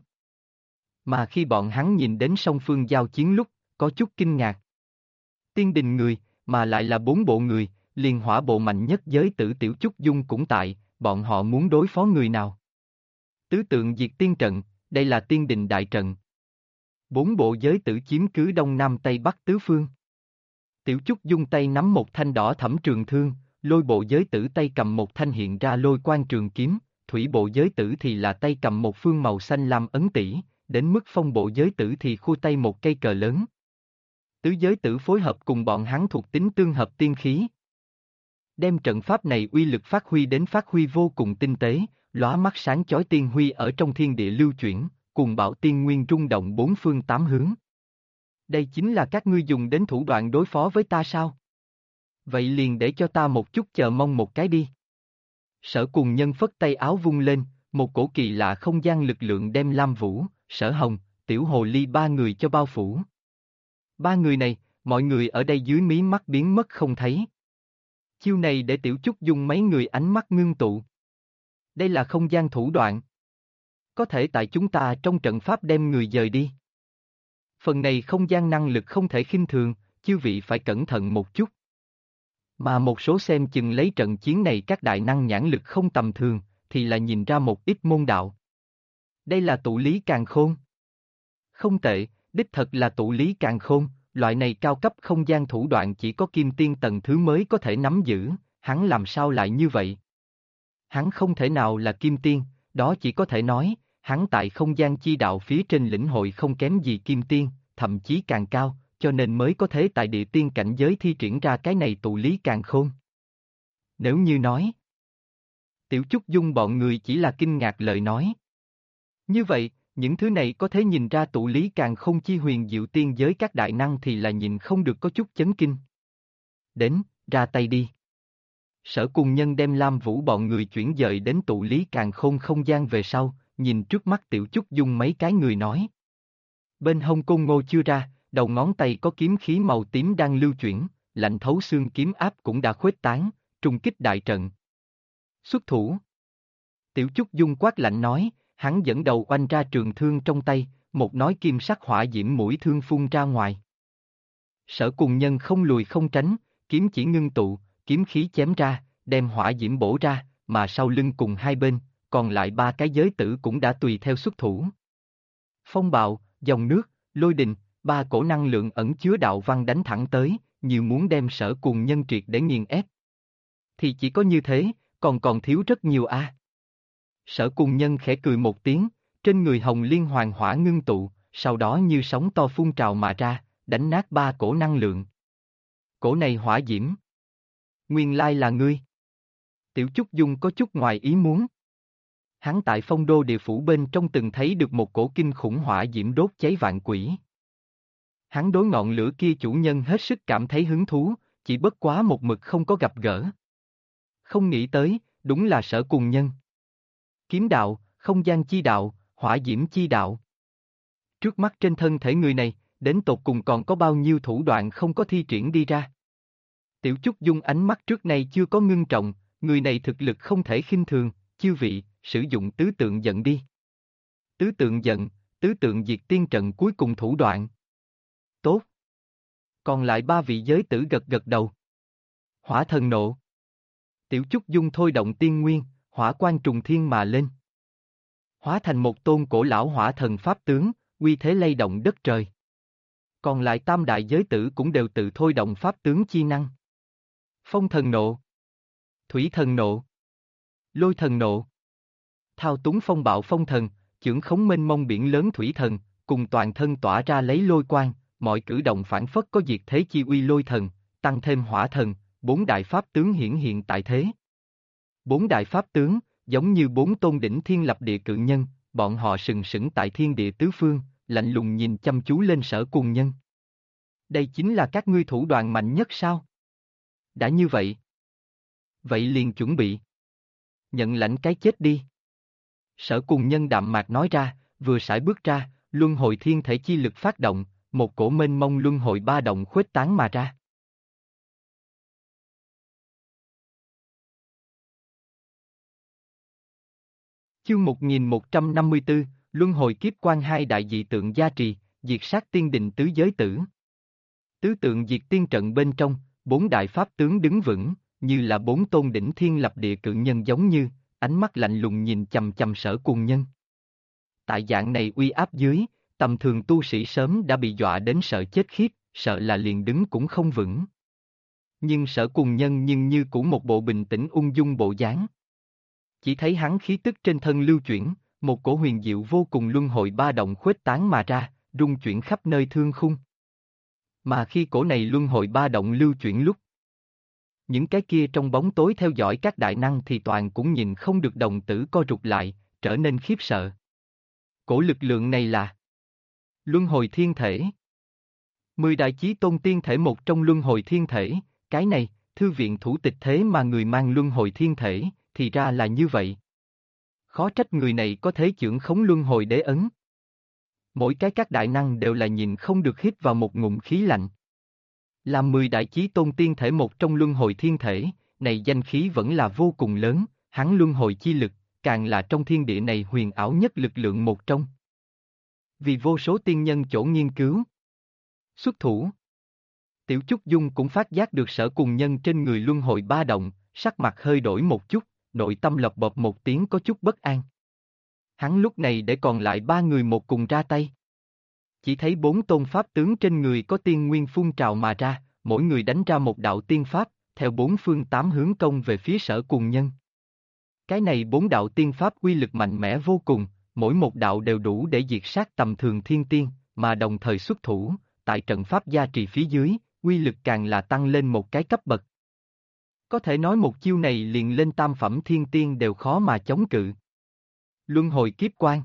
Mà khi bọn hắn nhìn đến song phương giao chiến lúc, có chút kinh ngạc. Tiên đình người, mà lại là 4 bộ người, liền hỏa bộ mạnh nhất giới tử Tiểu Chúc Dung cũng tại, bọn họ muốn đối phó người nào? Tứ tượng diệt tiên trận, đây là tiên đình đại trận. 4 bộ giới tử chiếm cứ đông nam tây bắc tứ phương. Tiểu Chúc Dung tay nắm một thanh đỏ thẫm trường thương, lôi bộ giới tử tay cầm một thanh hiện ra lôi quang trường kiếm, thủy bộ giới tử thì là tay cầm một phương màu xanh lam ấn tỷ, đến mức phong bộ giới tử thì khu tay một cây cờ lớn. Tứ giới tử phối hợp cùng bọn hắn thuộc tính tương hợp tiên khí. Đem trận pháp này uy lực phát huy vô cùng tinh tế, lóa mắt sáng chói tiên huy ở trong thiên địa lưu chuyển, cùng bạo tiên nguyên rung động 4 phương 8 hướng. Đây chính là các ngươi dùng đến thủ đoạn đối phó với ta sao? Vậy liền để cho ta một chút chờ mong một cái đi. Sở Cùng Nhân phất tay áo vung lên, một cổ kỳ lạ không gian lực lượng đem Lam Vũ, Sở Hồng, Tiểu Hồ Ly ba người cho bao phủ. Ba người này, mọi người ở đây dưới mí mắt biến mất không thấy. Chiêu này để Tiểu Chúc Dung mấy người ánh mắt ngưng tụ. Đây là không gian thủ đoạn. Có thể tại chúng ta trong trận pháp đem người dời đi. Phần này không gian năng lực không thể khinh thường, chư vị phải cẩn thận một chút. Mà một số xem chừng lấy trận chiến này các đại năng nhãn lực không tầm thường, thì là nhìn ra một ít môn đạo. Đây là tụ lý càn khôn. Không tệ, đích thật là tụ lý càn khôn, loại này cao cấp không gian thủ đoạn chỉ có kim tiên tầng thứ mới có thể nắm giữ, hắn làm sao lại như vậy? Hắn không thể nào là kim tiên, đó chỉ có thể nói, hắn tại không gian chi đạo phía trên lĩnh hội không kém gì kim tiên, thậm chí càng cao, cho nên mới có thể tại địa tiên cảnh giới thi triển ra cái này tụ lý càn khôn. Nếu như nói, Tiểu Chúc Dung bọn người chỉ là kinh ngạc lời nói. Như vậy, những thứ này có thể nhìn ra tụ lý càn khôn chi huyền diệu tiên giới các đại năng thì là nhìn không được có chút chấn kinh. Đến, ra tay đi. Sở Cùng Nhân đem Lam Vũ bọn người chuyển dời đến tụ lý càn khôn không gian về sau, nhìn trước mắt Tiểu Chúc Dung mấy cái người nói. Bên hông Côn Ngô chưa ra, đầu ngón tay có kiếm khí màu tím đang lưu chuyển, lạnh thấu xương kiếm áp cũng đã khuếch tán, trùng kích đại trận. Xuất thủ. Tiểu Chúc Dung quát lạnh nói, hắn dẫn đầu oanh ra trường thương trong tay, một nói kim sắc hỏa diễm mũi thương phun ra ngoài. Sở Cùng Nhân không lùi không tránh, kiếm chỉ ngưng tụ, kiếm khí chém ra, đem hỏa diễm bổ ra, mà sau lưng cùng hai bên, còn lại ba cái giới tử cũng đã tùy theo xuất thủ. Phong bạo, dòng nước, lôi đình, ba cổ năng lượng ẩn chứa đạo văn đánh thẳng tới, như muốn đem Sở Cùng Nhân triệt để nghiền ép. Thì chỉ có như thế, còn thiếu rất nhiều a. Sở Cùng Nhân khẽ cười một tiếng, trên người hồng liên hoàng hỏa ngưng tụ, sau đó như sóng to phun trào mà ra, đánh nát ba cổ năng lượng. Cổ này hỏa diễm. Nguyên lai là ngươi. Tiểu Chúc Dung có chút ngoài ý muốn. Hắn tại Phong Đô địa phủ bên trong từng thấy được một cổ kinh khủng hỏa diễm đốt cháy vạn quỷ. Hắn đối ngọn lửa kia chủ nhân hết sức cảm thấy hứng thú, chỉ bất quá một mực không có gặp gỡ. Không nghĩ tới, đúng là Sở Cùng Nhân. Kiếm đạo, không gian chi đạo, hỏa diễm chi đạo. Trước mắt trên thân thể người này, đến tột cùng còn có bao nhiêu thủ đoạn không có thi triển đi ra. Tiểu Chúc Dung ánh mắt trước nay chưa có ngưng trọng, người này thực lực không thể khinh thường, chư vị, sử dụng tứ tượng giận đi. Tứ tượng giận, tứ tượng diệt tiên trận cuối cùng thủ đoạn. Tốt. Còn lại ba vị giới tử gật gật đầu. Hỏa thần nộ. Tiểu Chúc Dung thôi động tiên nguyên, hỏa quan trùng thiên mà lên. Hóa thành một tôn cổ lão hỏa thần pháp tướng, uy thế lay động đất trời. Còn lại tam đại giới tử cũng đều tự thôi động pháp tướng chi năng. Phong thần nộ. Thủy thần nộ. Lôi thần nộ. Thao túng phong bạo phong thần, chưởng khống mênh mông biển lớn thủy thần, cùng toàn thân tỏa ra lấy lôi quang, mọi cử động phản phất có diệt thế chi uy lôi thần, tăng thêm hỏa thần, bốn đại pháp tướng hiển hiện tại thế. Bốn đại pháp tướng, giống như bốn tôn đỉnh thiên lập địa cự nhân, bọn họ sừng sững tại thiên địa tứ phương, lạnh lùng nhìn chăm chú lên Sở Cùng Nhân. Đây chính là các ngươi thủ đoạn mạnh nhất sao? Đã như vậy. Vậy liền chuẩn bị. Nhận lãnh cái chết đi. Sở Cùng Nhân đạm mạc nói ra, vừa sải bước ra, luân hồi thiên thể chi lực phát động, một cổ mênh mông luân hồi ba động khuếch tán mà ra. Chương 1154, Luân hồi kiếp quan hai đại dị tượng gia trì, diệt sát tiên đình tứ giới tử. Tứ tượng diệt tiên trận bên trong, bốn đại pháp tướng đứng vững, như là bốn tôn đỉnh thiên lập địa cự nhân giống như, ánh mắt lạnh lùng nhìn chằm chằm Sở Cùng Nhân. Tại dạng này uy áp dưới, tầm thường tu sĩ sớm đã bị dọa đến sợ chết khiếp, sợ là liền đứng cũng không vững. Nhưng Sở Cùng Nhân như cũ một bộ bình tĩnh ung dung bộ dáng. Chỉ thấy hắn khí tức trên thân lưu chuyển, một cổ huyền diệu vô cùng luân hồi ba động khuếch tán mà ra, rung chuyển khắp nơi thương khung. Mà khi cổ này luân hồi ba động lưu chuyển lúc, những cái kia trong bóng tối theo dõi các đại năng thì toàn cũng nhìn không được đồng tử co rụt lại, trở nên khiếp sợ. Cổ lực lượng này là luân hồi thiên thể. 10 đại chí tôn tiên thể một trong luân hồi thiên thể, cái này, thư viện thủ tịch thế mà người mang luân hồi thiên thể, thì ra là như vậy. Khó trách người này có thể chưởng khống luân hồi đế ấn. Mỗi cái các đại năng đều là nhìn không được hít vào một ngụm khí lạnh. Làm 10 đại chí tôn tiên thể một trong luân hồi thiên thể, này danh khí vẫn là vô cùng lớn, hắn luân hồi chi lực, càng là trong thiên địa này huyền ảo nhất lực lượng một trong. Vì vô số tiên nhân chỗ nghiên cứu. Xuất thủ. Tiểu Chúc Dung cũng phát giác được Sở Cùng Nhân trên người luân hồi ba động, sắc mặt hơi đổi một chút, nội tâm lộc bộp một tiếng có chút bất an. Hắn lúc này để còn lại ba người một cùng ra tay. Chỉ thấy bốn tôn pháp tướng trên người có tiên nguyên phun trào mà ra, mỗi người đánh ra một đạo tiên pháp, theo bốn phương tám hướng công về phía Sở Cùng Nhân. Cái này bốn đạo tiên pháp uy lực mạnh mẽ vô cùng, mỗi một đạo đều đủ để diệt sát tầm thường thiên tiên, mà đồng thời xuất thủ, tại trận pháp gia trì phía dưới, uy lực càng là tăng lên một cái cấp bậc. Có thể nói một chiêu này liền lên tam phẩm thiên tiên đều khó mà chống cự. Luân hồi kiếp quan.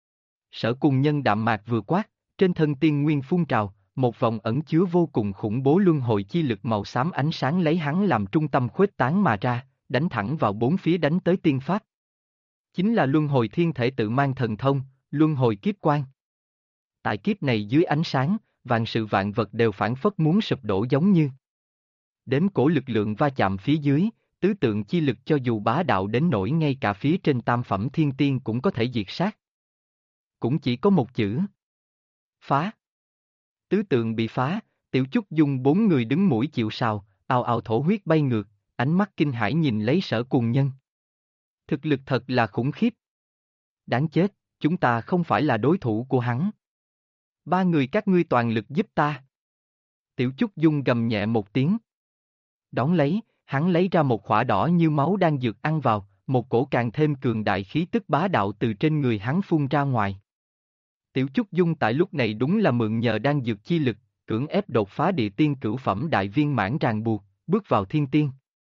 Sở Cùng Nhân đạm mạc vừa quát, trên thân tiên nguyên phun trào, một vòng ẩn chứa vô cùng khủng bố luân hồi chi lực màu xám ánh sáng lấy hắn làm trung tâm khuếch tán mà ra, đánh thẳng vào bốn phía đánh tới tiên pháp. Chính là luân hồi thiên thể tự mang thần thông, luân hồi kiếp quan. Tại kiếp này dưới ánh sáng, vạn sự vạn vật đều phản phất muốn sụp đổ giống như. Đến cổ lực lượng va chạm phía dưới, tứ tượng chi lực cho dù bá đạo đến nỗi ngay cả phía trên tam phẩm thiên tiên cũng có thể diệt sát. Cũng chỉ có một chữ. Phá. Tứ tượng bị phá, Tiểu Chúc Dung bốn người đứng mũi chịu sào, ào ào thổ huyết bay ngược, ánh mắt kinh hãi nhìn lấy Sở Cùng Nhân. Thực lực thật là khủng khiếp. Đáng chết, chúng ta không phải là đối thủ của hắn. Ba người các ngươi toàn lực giúp ta. Tiểu Chúc Dung gầm nhẹ một tiếng. Đón lấy, hắn lấy ra một khỏa đỏ như máu đang dược ăn vào, một cổ càng thêm cường đại khí tức bá đạo từ trên người hắn phun ra ngoài. Tiểu Chúc Dung tại lúc này đúng là mượn nhờ đan dược chi lực, cưỡng ép đột phá địa tiên cửu phẩm đại viên mãn ràng buộc, bước vào thiên tiên.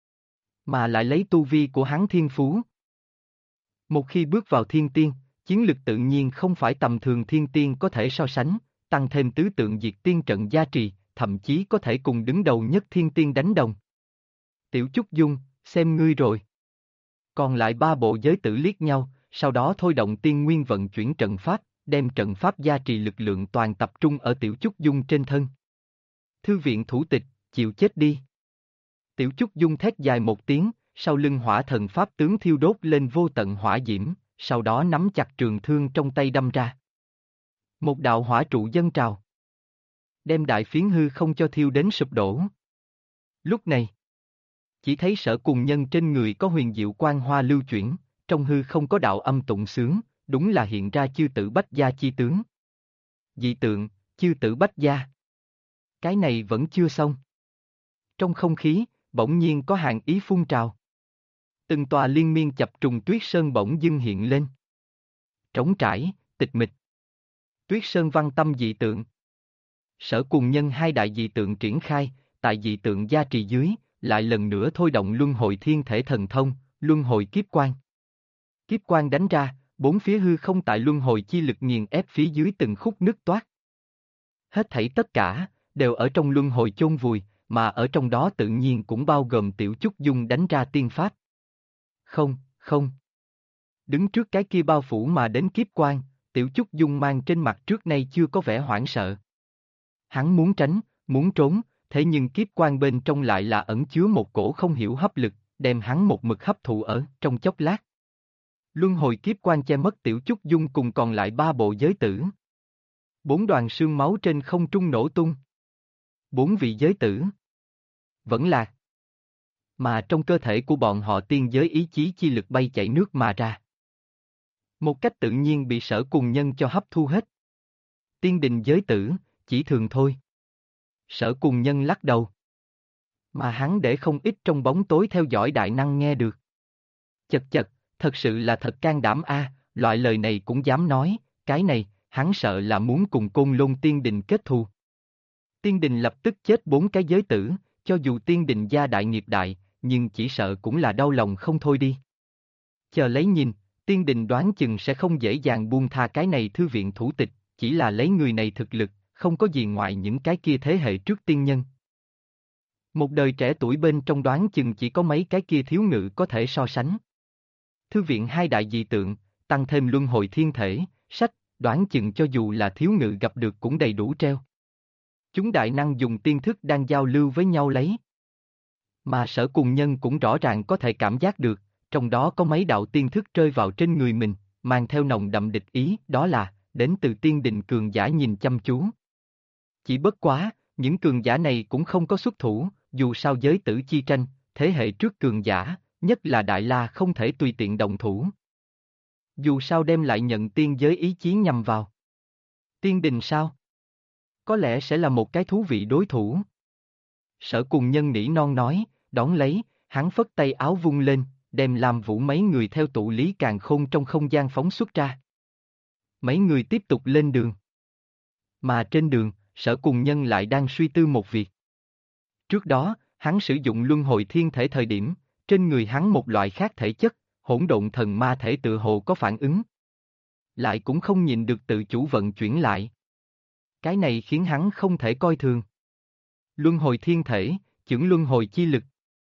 Mà lại lấy tu vi của hắn thiên phú. Một khi bước vào thiên tiên, chiến lực tự nhiên không phải tầm thường thiên tiên có thể so sánh, tăng thêm tứ tượng diệt tiên trận gia trì, thậm chí có thể cùng đứng đầu nhất thiên tiên đánh đồng. Tiểu Chúc Dung, xem ngươi rồi. Còn lại ba bộ giới tử liếc nhau, sau đó thôi động tiên nguyên vận chuyển trận pháp, đem trận pháp gia trì lực lượng toàn tập trung ở Tiểu Chúc Dung trên thân. Thư viện thủ tịch, chịu chết đi. Tiểu Chúc Dung thét dài một tiếng, sau lưng hỏa thần pháp tướng thiêu đốt lên vô tận hỏa diễm, sau đó nắm chặt trường thương trong tay đâm ra. Một đạo hỏa trụ dâng trào, đem đại phiến hư không cho thiêu đến sụp đổ. Lúc này, chỉ thấy Sở Cùng Nhân trên người có huyền diệu quang hoa lưu chuyển, trong hư không có đạo âm tụng sướng, đúng là hiện ra chư tử bách gia chi tướng. Dị tượng, chư tử bách gia. Cái này vẫn chưa xong. Trong không khí, bỗng nhiên có hàng ý phun trào. Từng tòa liên miên chập trùng tuyết sơn bỗng dưng hiện lên. Trống trải, tịch mịch. Tuyết sơn văn tâm dị tượng. Sở Cùng Nhân hai đại dị tượng triển khai, tại dị tượng gia trì dưới, lại lần nữa thôi động luân hồi thiên thể thần thông, luân hồi kiếp quan. Kiếp quan đánh ra, bốn phía hư không tại luân hồi chi lực nghiền ép phía dưới từng khúc nứt toát. Hết thảy tất cả, đều ở trong luân hồi chôn vùi, mà ở trong đó tự nhiên cũng bao gồm Tiểu Chúc Dung đánh ra tiên pháp. Không, không. Đứng trước cái kia bao phủ mà đến kiếp quan, Tiểu Chúc Dung mang trên mặt trước nay chưa có vẻ hoảng sợ. Hắn muốn tránh, muốn trốn, thế nhưng kiếp quan bên trong lại là ẩn chứa một cổ không hiểu hấp lực, đem hắn một mực hấp thụ ở trong chốc lát. Luân hồi kiếp quan che mất Tiểu Chúc Dung cùng còn lại ba bộ giới tử. Bốn đoàn xương máu trên không trung nổ tung. Bốn vị giới tử vẫn lạc. Mà trong cơ thể của bọn họ tiên giới ý chí chi lực bay chảy nước mà ra. Một cách tự nhiên bị Sở Cùng Nhân cho hấp thu hết. Tiên đình giới tử, chỉ thường thôi. Sở Cùng Nhân lắc đầu. Mà hắn để không ít trong bóng tối theo dõi đại năng nghe được. Chật chật, thật sự là thật can đảm a, loại lời này cũng dám nói, cái này, hắn sợ là muốn cùng Côn Lôn Tiên Đình kết thù. Tiên Đình lập tức chết bốn cái giới tử, cho dù Tiên Đình gia đại nghiệp đại, nhưng chỉ sợ cũng là đau lòng không thôi đi. Chờ lấy nhìn, Tiên Đình đoán chừng sẽ không dễ dàng buông tha cái này thư viện thủ tịch, chỉ là lấy người này thực lực, không có gì ngoài những cái kia thế hệ trước tiên nhân. Một đời trẻ tuổi bên trong đoán chừng chỉ có mấy cái kia thiếu ngự có thể so sánh. Thư viện hai đại dị tượng, tăng thêm luân hồi thiên thể, sách, đoán chừng cho dù là thiếu ngự gặp được cũng đầy đủ treo. Chúng đại năng dùng tiên thức đang giao lưu với nhau lấy. Mà Sở Cùng Nhân cũng rõ ràng có thể cảm giác được, trong đó có mấy đạo tiên thức rơi vào trên người mình, mang theo nồng đậm địch ý, đó là, đến từ tiên đình cường giả nhìn chăm chú. Chỉ bất quá, những cường giả này cũng không có xuất thủ, dù sao giới tử chi tranh, thế hệ trước cường giả, nhất là Đại La không thể tùy tiện động thủ. Dù sao đem lại nhận tiên giới ý chí nhằm vào. Tiên đình sao? Có lẽ sẽ là một cái thú vị đối thủ. Sở Cùng Nhân nỉ non nói, đón lấy, hắn phất tay áo vung lên, đem Lam Vũ mấy người theo tụ lý càn khôn trong không gian phóng xuất ra. Mấy người tiếp tục lên đường. Mà trên đường, Sở Cùng Nhân lại đang suy tư một việc. Trước đó, hắn sử dụng luân hồi thiên thể thời điểm, trên người hắn một loại khác thể chất, hỗn độn thần ma thể tự hồ có phản ứng. Lại cũng không nhìn được tự chủ vận chuyển lại. Cái này khiến hắn không thể coi thường. Luân hồi thiên thể, chưởng luân hồi chi lực.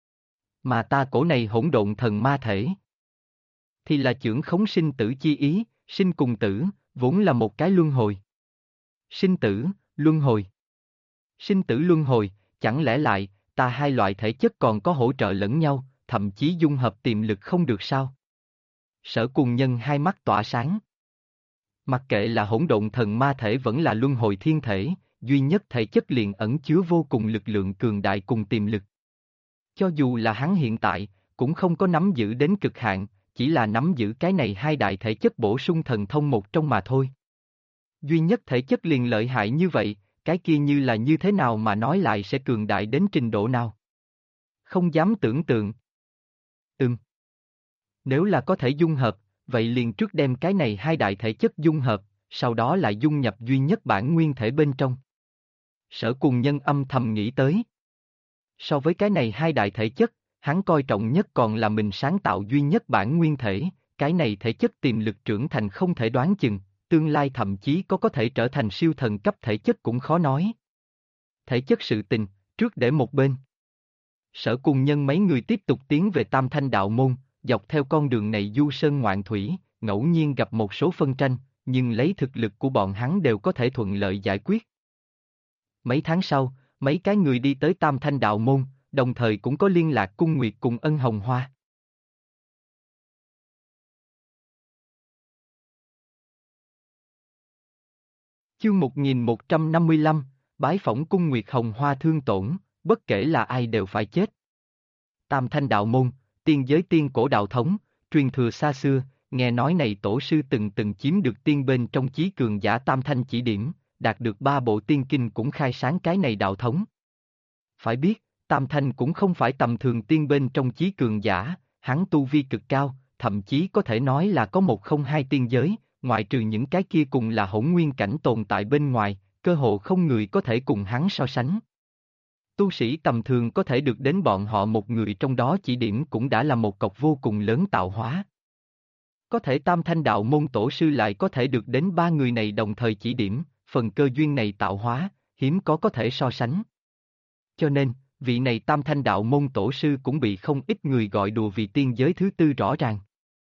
Mà ta cổ này hỗn độn thần ma thể. Thì là chưởng khống sinh tử chi ý, sinh cùng tử, vốn là một cái luân hồi. Sinh tử, luân hồi. Sinh tử luân hồi, chẳng lẽ lại, ta hai loại thể chất còn có hỗ trợ lẫn nhau, thậm chí dung hợp tiềm lực không được sao? Sở Cùng Nhân hai mắt tỏa sáng. Mặc kệ là hỗn độn thần ma thể vẫn là luân hồi thiên thể, duy nhất thể chất liền ẩn chứa vô cùng lực lượng cường đại cùng tiềm lực. Cho dù là hắn hiện tại, cũng không có nắm giữ đến cực hạn, chỉ là nắm giữ cái này hai đại thể chất bổ sung thần thông một trong mà thôi. Duy nhất thể chất liền lợi hại như vậy, cái kia như là như thế nào mà nói lại sẽ cường đại đến trình độ nào? Không dám tưởng tượng. Nếu là có thể dung hợp, vậy liền trước đem cái này hai đại thể chất dung hợp, sau đó lại dung nhập duy nhất bản nguyên thể bên trong. Sở Cùng Nhân âm thầm nghĩ tới. So với cái này hai đại thể chất, hắn coi trọng nhất còn là mình sáng tạo duy nhất bản nguyên thể, cái này thể chất tiềm lực trưởng thành không thể đoán chừng, tương lai thậm chí có thể trở thành siêu thần cấp thể chất cũng khó nói. Thể chất sự tình, trước để một bên. Sở Cùng Nhân mấy người tiếp tục tiến về Tam Thanh Đạo Môn, dọc theo con đường này du sơn ngoạn thủy, ngẫu nhiên gặp một số phân tranh, nhưng lấy thực lực của bọn hắn đều có thể thuận lợi giải quyết. Mấy tháng sau, mấy cái người đi tới Tam Thanh Đạo Môn, đồng thời cũng có liên lạc Cung Nguyệt cùng Ân Hồng Hoa. Chương 1155, bái phỏng Cung Nguyệt Hồng Hoa thương tổn, bất kể là ai đều phải chết. Tam Thanh Đạo Môn, tiên giới tiên cổ đạo thống, truyền thừa xa xưa, nghe nói này tổ sư từng chiếm được tiên bên trong chí cường giả Tam Thanh chỉ điểm, đạt được 3 bộ tiên kinh cũng khai sáng cái này đạo thống. Phải biết, Tam Thanh cũng không phải tầm thường tiên bên trong chí cường giả, hắn tu vi cực cao, thậm chí có thể nói là có 102 tiên giới, ngoại trừ những cái kia cùng là hỗn nguyên cảnh tồn tại bên ngoài, cơ hồ không người có thể cùng hắn so sánh. Tu sĩ tầm thường có thể được đến bọn họ một người trong đó chỉ điểm cũng đã là một cọc vô cùng lớn tạo hóa. Có thể Tam Thanh Đạo Môn tổ sư lại có thể được đến 3 người này đồng thời chỉ điểm, phần cơ duyên này tạo hóa, hiếm có thể so sánh. Cho nên, vị này Tam Thanh Đạo Môn tổ sư cũng bị không ít người gọi đùa vì tiên giới thứ tư rõ ràng.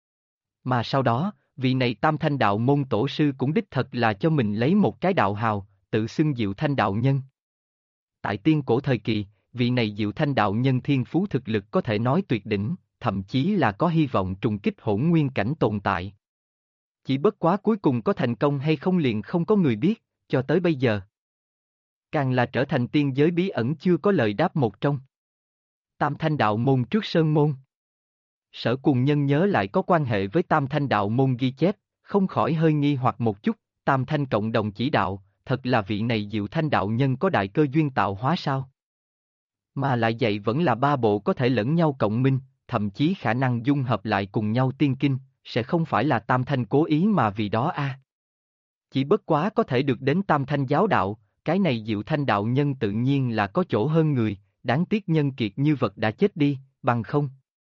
Mà sau đó, vị này Tam Thanh Đạo Môn tổ sư cũng đích thật là cho mình lấy một cái đạo hào, tự xưng Diệu Thanh Đạo Nhân. Tại tiên cổ thời kỳ, vị này Diệu Thanh Đạo Nhân thiên phú thực lực có thể nói tuyệt đỉnh, thậm chí là có hy vọng trùng kích hỗn nguyên cảnh tồn tại. Chỉ bất quá cuối cùng có thành công hay không liền không có người biết, cho tới bây giờ. Càng là trở thành tiên giới bí ẩn chưa có lời đáp một trong. Tam Thanh Đạo Môn trước Sơn Môn. Sở Cùng Nhân nhớ lại có quan hệ với Tam Thanh Đạo Môn ghi chép, không khỏi hơi nghi hoặc một chút, Tam Thanh cộng đồng chỉ đạo, thật là vị này Diệu Thanh Đạo Nhân có đại cơ duyên tạo hóa sao? Mà lại dạy vẫn là 3 bộ có thể lẫn nhau cộng minh, thậm chí khả năng dung hợp lại cùng nhau tiên kinh, sẽ không phải là Tam Thanh cố ý mà vì đó a. Chỉ bất quá có thể được đến Tam Thanh giáo đạo, cái này Diệu Thanh Đạo Nhân tự nhiên là có chỗ hơn người, đáng tiếc nhân kiệt như vật đã chết đi, bằng không.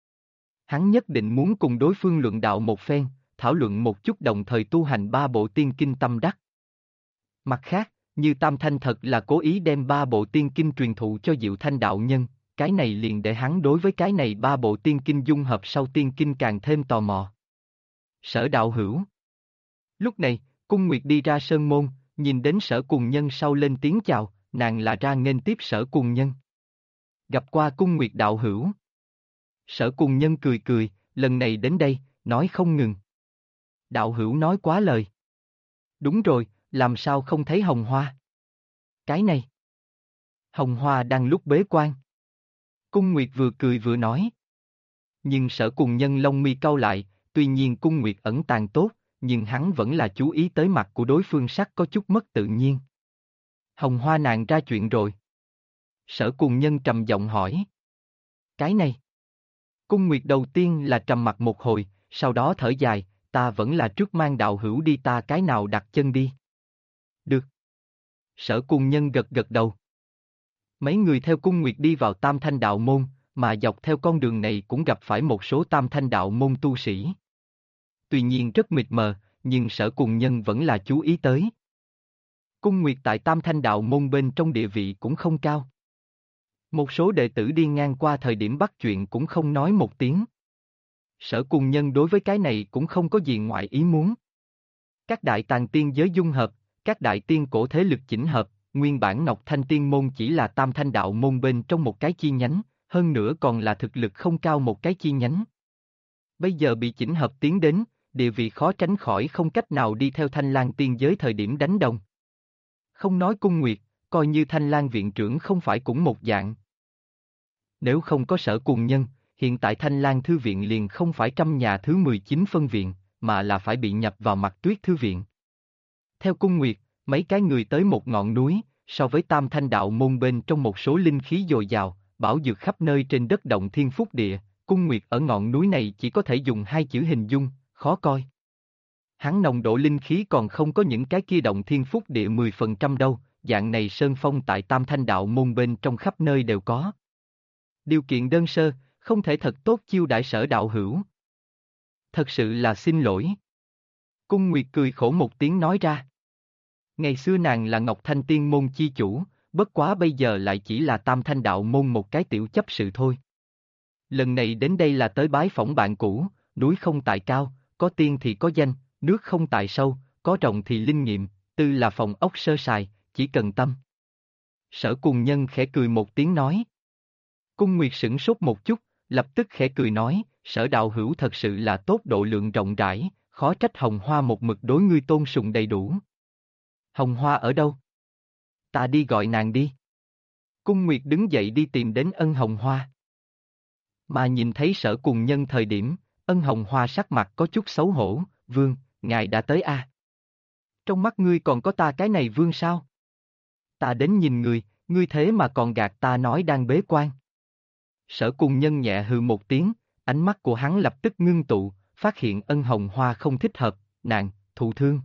Hắn nhất định muốn cùng đối phương luận đạo một phen, thảo luận một chút đồng thời tu hành 3 bộ tiên kinh tâm đắc. Mặt khác, như Tam Thanh thật là cố ý đem 3 bộ tiên kinh truyền thụ cho Diệu Thanh Đạo Nhân, cái này liền để hắn đối với cái này 3 bộ tiên kinh dung hợp sau tiên kinh càng thêm tò mò. Sở Đạo Hữu. Lúc này, Cung Nguyệt đi ra sơn môn, nhìn đến Sở Cùng Nhân sau lên tiếng chào, nàng là ra nghênh tiếp Sở Cùng Nhân. Gặp qua Cung Nguyệt Đạo Hữu. Sở Cùng Nhân cười cười, lần này đến đây, nói không ngừng. Đạo Hữu nói quá lời. Đúng rồi, làm sao không thấy Hồng Hoa? Cái này. Hồng Hoa đang lúc bế quan. Cung Nguyệt vừa cười vừa nói. Nhưng Sở Cùng Nhân lông mi cau lại, tuy nhiên Cung Nguyệt ẩn tàng tốt, nhưng hắn vẫn là chú ý tới mặt của đối phương sắc có chút mất tự nhiên. Hồng Hoa nàng ra chuyện rồi. Sở Cùng Nhân trầm giọng hỏi. Cái này. Cung Nguyệt đầu tiên là trầm mặt một hồi, sau đó thở dài, ta vẫn là trước mang đạo hữu đi ta cái nào đặt chân đi. Được. Sở Cùng Nhân gật gật đầu. Mấy người theo Cung Nguyệt đi vào Tam Thanh Đạo Môn, mà dọc theo con đường này cũng gặp phải một số Tam Thanh Đạo Môn tu sĩ. Tuy nhiên rất mịt mờ, nhưng Sở Cùng Nhân vẫn là chú ý tới. Cung Nguyệt tại Tam Thanh Đạo Môn bên trong địa vị cũng không cao. Một số đệ tử đi ngang qua thời điểm bắt chuyện cũng không nói một tiếng. Sở Cùng Nhân đối với cái này cũng không có gì ngoại ý muốn. Các đại tàng tiên giới dung hợp, các đại tiên cổ thế lực chỉnh hợp, nguyên bản Ngọc Thanh Tiên Môn chỉ là Tam Thanh Đạo Môn bên trong một cái chi nhánh, hơn nữa còn là thực lực không cao một cái chi nhánh. Bây giờ bị chỉnh hợp tiến đến, địa vị khó tránh khỏi không cách nào đi theo Thanh Lang tiên giới thời điểm đánh đồng. Không nói Cung Nguyệt, coi như Thanh Lang viện trưởng không phải cũng một dạng. Nếu không có Sở Cùng Nhân, hiện tại Thanh Lang Thư Viện liền không phải trăm nhà thứ 19 phân viện, mà là phải bị nhập vào Mặt Tuyết Thư Viện. Theo Cung Nguyệt, mấy cái người tới một ngọn núi, so với Tam Thanh đạo môn bên trong một số linh khí dồi dào, bảo dược khắp nơi trên đất động thiên phúc địa, Cung Nguyệt ở ngọn núi này chỉ có thể dùng hai chữ hình dung, khó coi. Hắn nồng độ linh khí còn không có những cái kia động thiên phúc địa 10% đâu, dạng này sơn phong tại Tam Thanh đạo môn bên trong khắp nơi đều có. Điều kiện đơn sơ, không thể thật tốt chiêu đãi Sở đạo hữu. Thật sự là xin lỗi. Cung Nguyệt cười khổ một tiếng nói ra. Ngày xưa nàng là Ngọc Thanh Tiên môn chi chủ, bất quá bây giờ lại chỉ là Tam Thanh đạo môn một cái tiểu chấp sự thôi. Lần này đến đây là tới bái phỏng bạn cũ, núi không tại cao, có tiên thì có danh, nước không tại sâu, có rộng thì linh nghiệm, tư là phòng ốc sơ sài, chỉ cần tâm. Sở Cùng Nhân khẽ cười một tiếng nói. Cung Nguyệt sửng sốt một chút, lập tức khẽ cười nói, Sở đạo hữu thật sự là tốt độ lượng rộng rãi, khó trách Hồng Hoa một mực đối ngươi tôn sùng đầy đủ. Hồng Hoa ở đâu? Ta đi gọi nàng đi. Cung Nguyệt đứng dậy đi tìm đến Ân Hồng Hoa. Mà nhìn thấy Sở Cùng Nhân thời điểm, Ân Hồng Hoa sắc mặt có chút xấu hổ, Vương, ngài đã tới a. Trong mắt ngươi còn có ta cái này Vương sao? Ta đến nhìn ngươi thế mà còn gạt ta nói đang bế quan. Sở Cùng Nhân nhẹ hừ một tiếng, ánh mắt của hắn lập tức ngưng tụ, phát hiện Ân Hồng Hoa không thích hợp, nàng, thụ thương.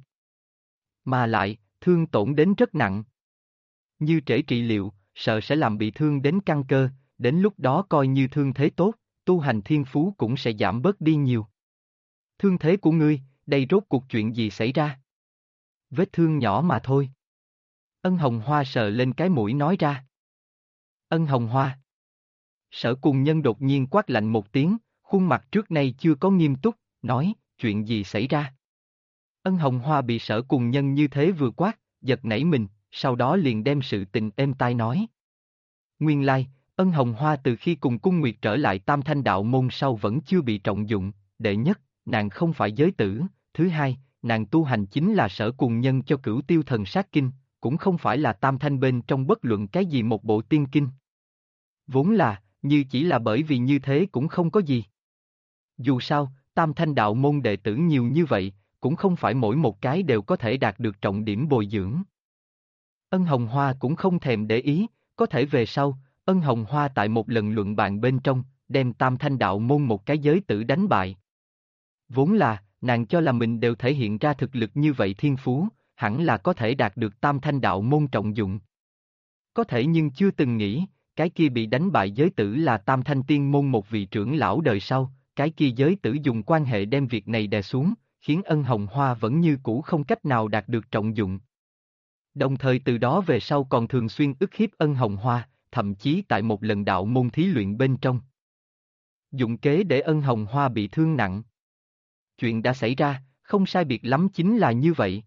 Mà lại, thương tổn đến rất nặng. Như trễ trị liệu, sợ sẽ làm bị thương đến căn cơ, đến lúc đó coi như thương thế tốt, tu hành thiên phú cũng sẽ giảm bớt đi nhiều. Thương thế của ngươi, đây rốt cuộc chuyện gì xảy ra? Vết thương nhỏ mà thôi. Ân Hồng Hoa sờ lên cái mũi nói ra. Ân Hồng Hoa. Sở Cùng Nhân đột nhiên quát lạnh một tiếng, khuôn mặt trước nay chưa có nghiêm túc, nói, chuyện gì xảy ra? Ân Hồng Hoa bị Sở Cùng Nhân như thế vừa quát, giật nảy mình, sau đó liền đem sự tình êm tai nói. Nguyên lai, Ân Hồng Hoa từ khi cùng Cung Nguyệt trở lại Tam Thanh đạo môn sau vẫn chưa bị trọng dụng, đệ nhất, nàng không phải giới tử, thứ hai, nàng tu hành chính là Sở Cùng Nhân cho Cửu Tiêu Thần Sát Kinh, cũng không phải là Tam Thanh bên trong bất luận cái gì một bộ tiên kinh. Vốn là, như chỉ là bởi vì như thế cũng không có gì. Dù sao, Tam Thanh đạo môn đệ tử nhiều như vậy, cũng không phải mỗi một cái đều có thể đạt được trọng điểm bồi dưỡng. Ân Hồng Hoa cũng không thèm để ý, có thể về sau, Ân Hồng Hoa tại một lần luận bàn bên trong, đem Tam Thanh đạo môn một cái giới tử đánh bại. Vốn là, nàng cho là mình đều thể hiện ra thực lực như vậy thiên phú, hẳn là có thể đạt được Tam Thanh đạo môn trọng dụng. Có thể nhưng chưa từng nghĩ, cái kia bị đánh bại giới tử là Tam Thanh tiên môn một vị trưởng lão đời sau, cái kia giới tử dùng quan hệ đem việc này đè xuống, khiến Ân Hồng Hoa vẫn như cũ không cách nào đạt được trọng dụng. Đồng thời từ đó về sau còn thường xuyên ức hiếp Ân Hồng Hoa, thậm chí tại một lần đạo môn thí luyện bên trong. Dụng kế để Ân Hồng Hoa bị thương nặng. Chuyện đã xảy ra, không sai biệt lắm chính là như vậy.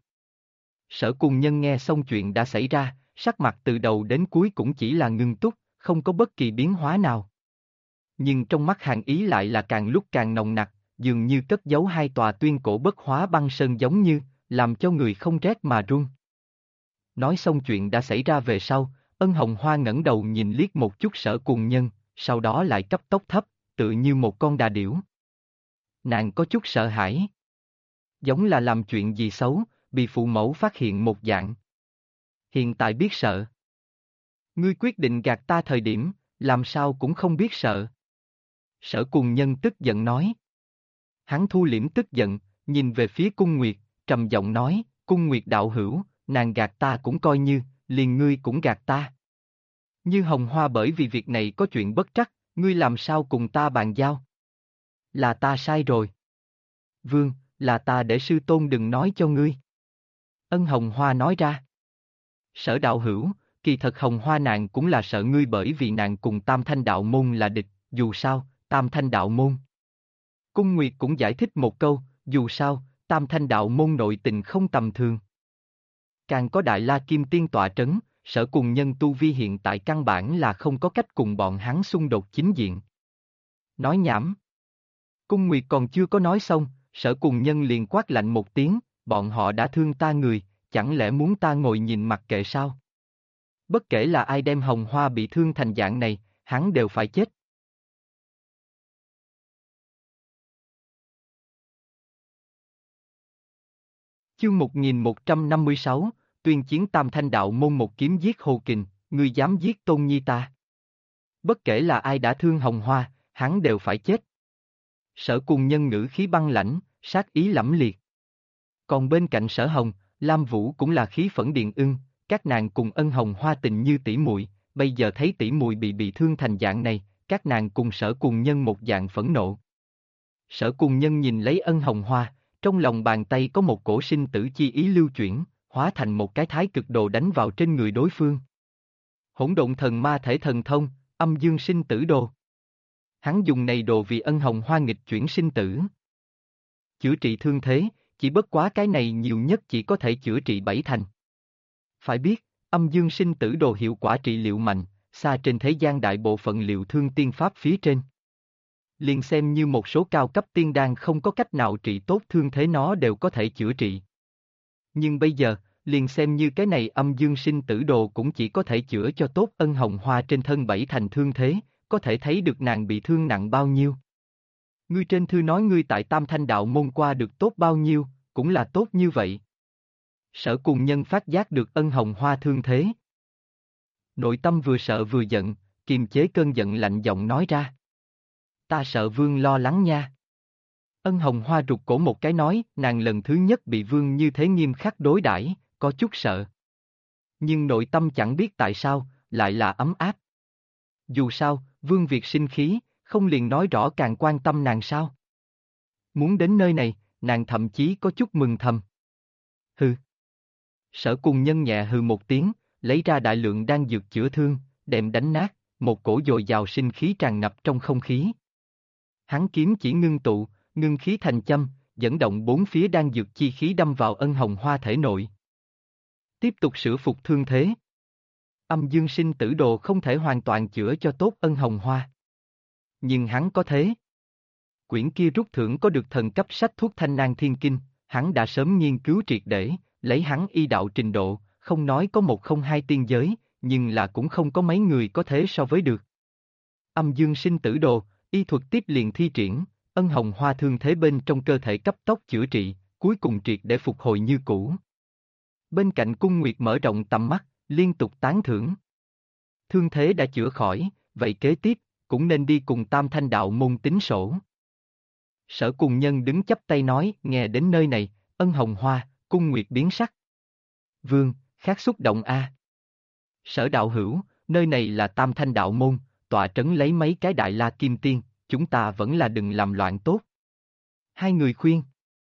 Sở Cùng Nhân nghe xong chuyện đã xảy ra, sắc mặt từ đầu đến cuối cũng chỉ là ngưng túc, không có bất kỳ biến hóa nào. Nhưng trong mắt Hàn Ý lại là càng lúc càng nồng nặc, dường như cất giấu hai tòa tuyên cổ bất hóa băng sơn giống như, làm cho người không rét mà run. Nói xong chuyện đã xảy ra về sau, Ân Hồng Hoa ngẩng đầu nhìn liếc một chút Sở Cùng Nhân, sau đó lại cấp tốc thấp, tự như một con đà điểu. Nàng có chút sợ hãi. Giống là làm chuyện gì xấu, bị phụ mẫu phát hiện một dạng. Hiện tại biết sợ. Ngươi quyết định gạt ta thời điểm, làm sao cũng không biết sợ. Sở Cùng Nhân tức giận nói. Hắn thu liễm tức giận, nhìn về phía Cung Nguyệt, trầm giọng nói, Cung Nguyệt đạo hữu, nàng gạt ta cũng coi như, liền ngươi cũng gạt ta. Như Hồng Hoa bởi vì việc này có chuyện bất trắc, ngươi làm sao cùng ta bàn giao? Là ta sai rồi. Vương, là ta để sư tôn đừng nói cho ngươi. Ân Hồng Hoa nói ra. Sở đạo hữu, kỳ thật Hồng Hoa nàng cũng là sợ ngươi bởi vì nàng cùng Tam Thanh đạo môn là địch, dù sao, Tam Thanh đạo môn. Cung Nguyệt cũng giải thích một câu, dù sao, Tam Thanh đạo môn nội tình không tầm thường. Càng có Đại La Kim Tiên tọa trấn, Sở Cùng Nhân tu vi hiện tại căn bản là không có cách cùng bọn hắn xung đột chính diện. Nói nhảm. Cung Nguyệt còn chưa có nói xong, Sở Cùng Nhân liền quát lạnh một tiếng, bọn họ đã thương ta người, chẳng lẽ muốn ta ngồi nhìn mặc kệ sao? Bất kể là ai đem Hồng Hoa bị thương thành dạng này, hắn đều phải chết. Chương 1156, tuyên chiến Tam Thanh Đạo Môn một kiếm giết Hồ Kình, ngươi dám giết Tôn Nhi ta. Bất kể là ai đã thương Hồng Hoa, hắn đều phải chết. Sở Cùng Nhân ngữ khí băng lãnh, sát ý lẫm liệt. Còn bên cạnh Sở Hồng, Lam Vũ cũng là khí phẫn điện ưng, các nàng cùng Ân Hồng Hoa tình như tỷ muội, bây giờ thấy tỷ muội bị thương thành dạng này, các nàng cùng Sở Cùng Nhân một dạng phẫn nộ. Sở Cùng Nhân nhìn lấy Ân Hồng Hoa, trong lòng bàn tay có một cổ sinh tử chi ý lưu chuyển, hóa thành một cái thái cực đồ đánh vào trên người đối phương. Hỗn độn thần ma thể thần thông, âm dương sinh tử đồ. Hắn dùng này đồ vì Ân Hồng Hoa nghịch chuyển sinh tử. Chữa trị thương thế, chỉ bất quá cái này nhiều nhất chỉ có thể chữa trị 7 thành. Phải biết, âm dương sinh tử đồ hiệu quả trị liệu mạnh, xa trên thế gian đại bộ phận liệu thương tiên pháp phía trên. Liền xem như một số cao cấp tiên đan không có cách nào trị tốt thương thế nó đều có thể chữa trị. Nhưng bây giờ, liền xem như cái này âm dương sinh tử đồ cũng chỉ có thể chữa cho tốt Ân Hồng Hoa trên thân 7 thành thương thế, có thể thấy được nàng bị thương nặng bao nhiêu. Ngươi trên thư nói ngươi tại Tam Thanh Đạo Môn qua được tốt bao nhiêu, cũng là tốt như vậy. Sở Cùng Nhân phát giác được Ân Hồng Hoa thương thế. Nội tâm vừa sợ vừa giận, kiềm chế cơn giận lạnh giọng nói ra. Ta sợ Vương lo lắng nha. Ân Hồng Hoa rụt cổ một cái nói, nàng lần thứ nhất bị Vương như thế nghiêm khắc đối đãi, có chút sợ. Nhưng nội tâm chẳng biết tại sao, lại là ấm áp. Dù sao, Vương Việt sinh khí, không liền nói rõ càng quan tâm nàng sao. Muốn đến nơi này, nàng thậm chí có chút mừng thầm. Hừ. Sở Cùng Nhân nhẹ hừ một tiếng, lấy ra đại lượng đan dược chữa thương, đem đánh nát, một cổ dồi dào sinh khí tràn ngập trong không khí. Hắn kiếm chỉ ngưng tụ, ngưng khí thành châm, dẫn động bốn phía đan dược chi khí đâm vào Ân Hồng Hoa thể nội. Tiếp tục sửa phục thương thế. Âm dương sinh tử đồ không thể hoàn toàn chữa cho tốt Ân Hồng Hoa. Nhưng hắn có thế. Quyển kia rút thưởng có được thần cấp sách thuốc Thanh Nang Thiên Kinh, hắn đã sớm nghiên cứu triệt để, lấy hắn y đạo trình độ, không nói có một không hai tiên giới, nhưng là cũng không có mấy người có thế so với được. Âm dương sinh tử đồ, y thuật tiếp liền thi triển, Ân Hồng Hoa thương thế bên trong cơ thể cấp tốc chữa trị, cuối cùng triệt để phục hồi như cũ. Bên cạnh Cung Nguyệt mở rộng tầm mắt, liên tục tán thưởng. Thương thế đã chữa khỏi, vậy kế tiếp, cũng nên đi cùng Tam Thanh Đạo Môn tính sổ. Sở Cùng Nhân đứng chắp tay nói, nghe đến nơi này, Ân Hồng Hoa, Cung Nguyệt biến sắc. Vương, khát xúc động a. Sở đạo hữu, nơi này là Tam Thanh Đạo Môn, tọa trấn lấy mấy cái đại la kim tiên, chúng ta vẫn là đừng làm loạn tốt. Hai người khuyên.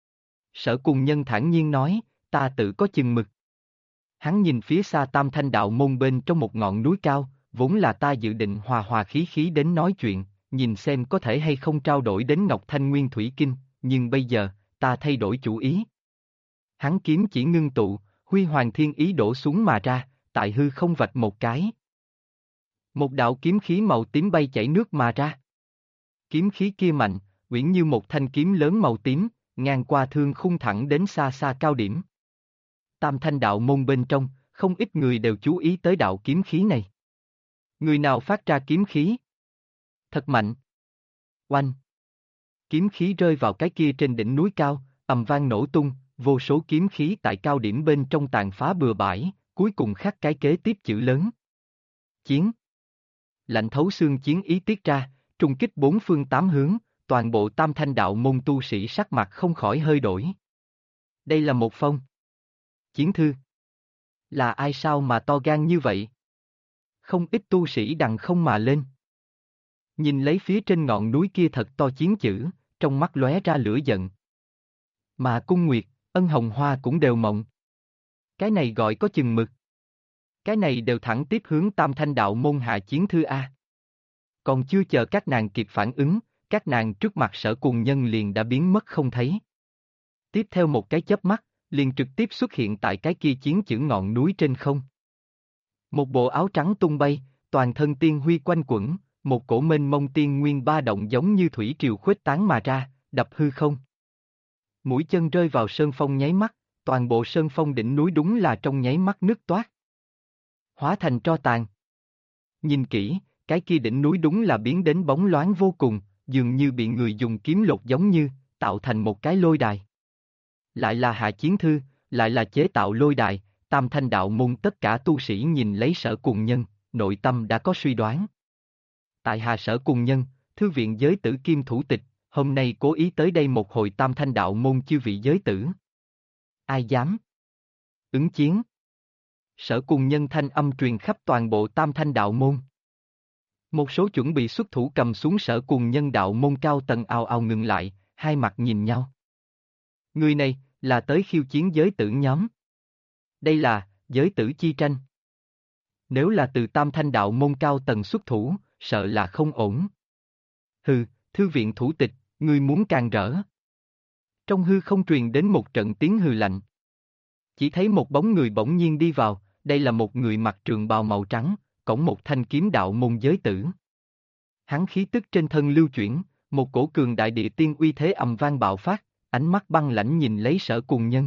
Sở Cùng Nhân thản nhiên nói, ta tự có chừng mực. Hắn nhìn phía xa Tam Thanh Đạo Môn bên trong một ngọn núi cao, vốn là ta dự định hòa hòa khí khí đến nói chuyện, nhìn xem có thể hay không trao đổi đến Ngọc Thanh Nguyên Thủy Kinh, nhưng bây giờ, ta thay đổi chủ ý. Hắn kiếm chỉ ngưng tụ, huy hoàng thiên ý đổ xuống mà ra, tại hư không vạch một cái. Một đạo kiếm khí màu tím bay chảy nước mà ra. Kiếm khí kia mạnh, uyển như một thanh kiếm lớn màu tím, ngang qua thương khung thẳng đến xa xa cao điểm. Tam Thanh Đạo Môn bên trong, không ít người đều chú ý tới đạo kiếm khí này. Người nào phát ra kiếm khí? Thật mạnh. Oanh. Kiếm khí rơi vào cái kia trên đỉnh núi cao, ầm vang nổ tung, vô số kiếm khí tại cao điểm bên trong tàn phá bừa bãi, cuối cùng khắc cái kế tiếp chữ lớn. Chiến. Lạnh thấu xương chiến ý tiết ra, trùng kích bốn phương tám hướng, toàn bộ Tam Thanh Đạo Môn tu sĩ sắc mặt không khỏi hơi đổi. Đây là một phong chiến thư. Là ai sao mà to gan như vậy? Không ít tu sĩ đằng không mà lên. Nhìn lấy phía trên ngọn núi kia thật to chiến chữ, trong mắt lóe ra lửa giận. Mà Cung Nguyệt, Ân Hồng Hoa cũng đều mộng. Cái này gọi có chừng mực. Cái này đều thẳng tiếp hướng Tam Thanh Đạo Môn hạ chiến thư A. Còn chưa chờ các nàng kịp phản ứng, các nàng trước mặt Sở Cùng Nhân liền đã biến mất không thấy. Tiếp theo một cái chớp mắt, liền trực tiếp xuất hiện tại cái kia chiến chữ ngọn núi trên không. Một bộ áo trắng tung bay, toàn thân tiên huy quanh quẩn, một cổ mênh mông tiên nguyên ba động giống như thủy triều khuếch tán mà ra, đập hư không. Mũi chân rơi vào sơn phong nháy mắt, toàn bộ sơn phong đỉnh núi đúng là trong nháy mắt nứt toát. Hóa thành tro tàn. Nhìn kỹ, cái kia đỉnh núi đúng là biến đến bóng loáng vô cùng, dường như bị người dùng kiếm lột giống như, tạo thành một cái lôi đài. Lại là hạ chiến thư, lại là chế tạo lôi đài, Tam Thanh đạo môn tất cả tu sĩ nhìn lấy Sở Cùng Nhân, nội tâm đã có suy đoán. Tại hạ Sở Cùng Nhân, thư viện giới tử kim thủ tịch, hôm nay cố ý tới đây một hồi Tam Thanh đạo môn chư vị giới tử. Ai dám? Ứng chiến. Sở Cùng Nhân thanh âm truyền khắp toàn bộ Tam Thanh đạo môn. Một số chuẩn bị xuất thủ cầm xuống Sở Cùng Nhân đạo môn cao tầng ào ào ngừng lại, hai mặt nhìn nhau. Người này, là tới khiêu chiến giới tử nhóm. Đây là, giới tử chi tranh. Nếu là từ Tam Thanh đạo môn cao tầng xuất thủ, sợ là không ổn. Hừ, thư viện thủ tịch, ngươi muốn càng rỡ. Trong hư không truyền đến một trận tiếng hừ lạnh. Chỉ thấy một bóng người bỗng nhiên đi vào, đây là một người mặc trường bào màu trắng, cõng một thanh kiếm đạo môn giới tử. Hắn khí tức trên thân lưu chuyển, một cổ cường đại địa tiên uy thế ầm vang bạo phát, ánh mắt băng lãnh nhìn lấy Sở Cùng Nhân.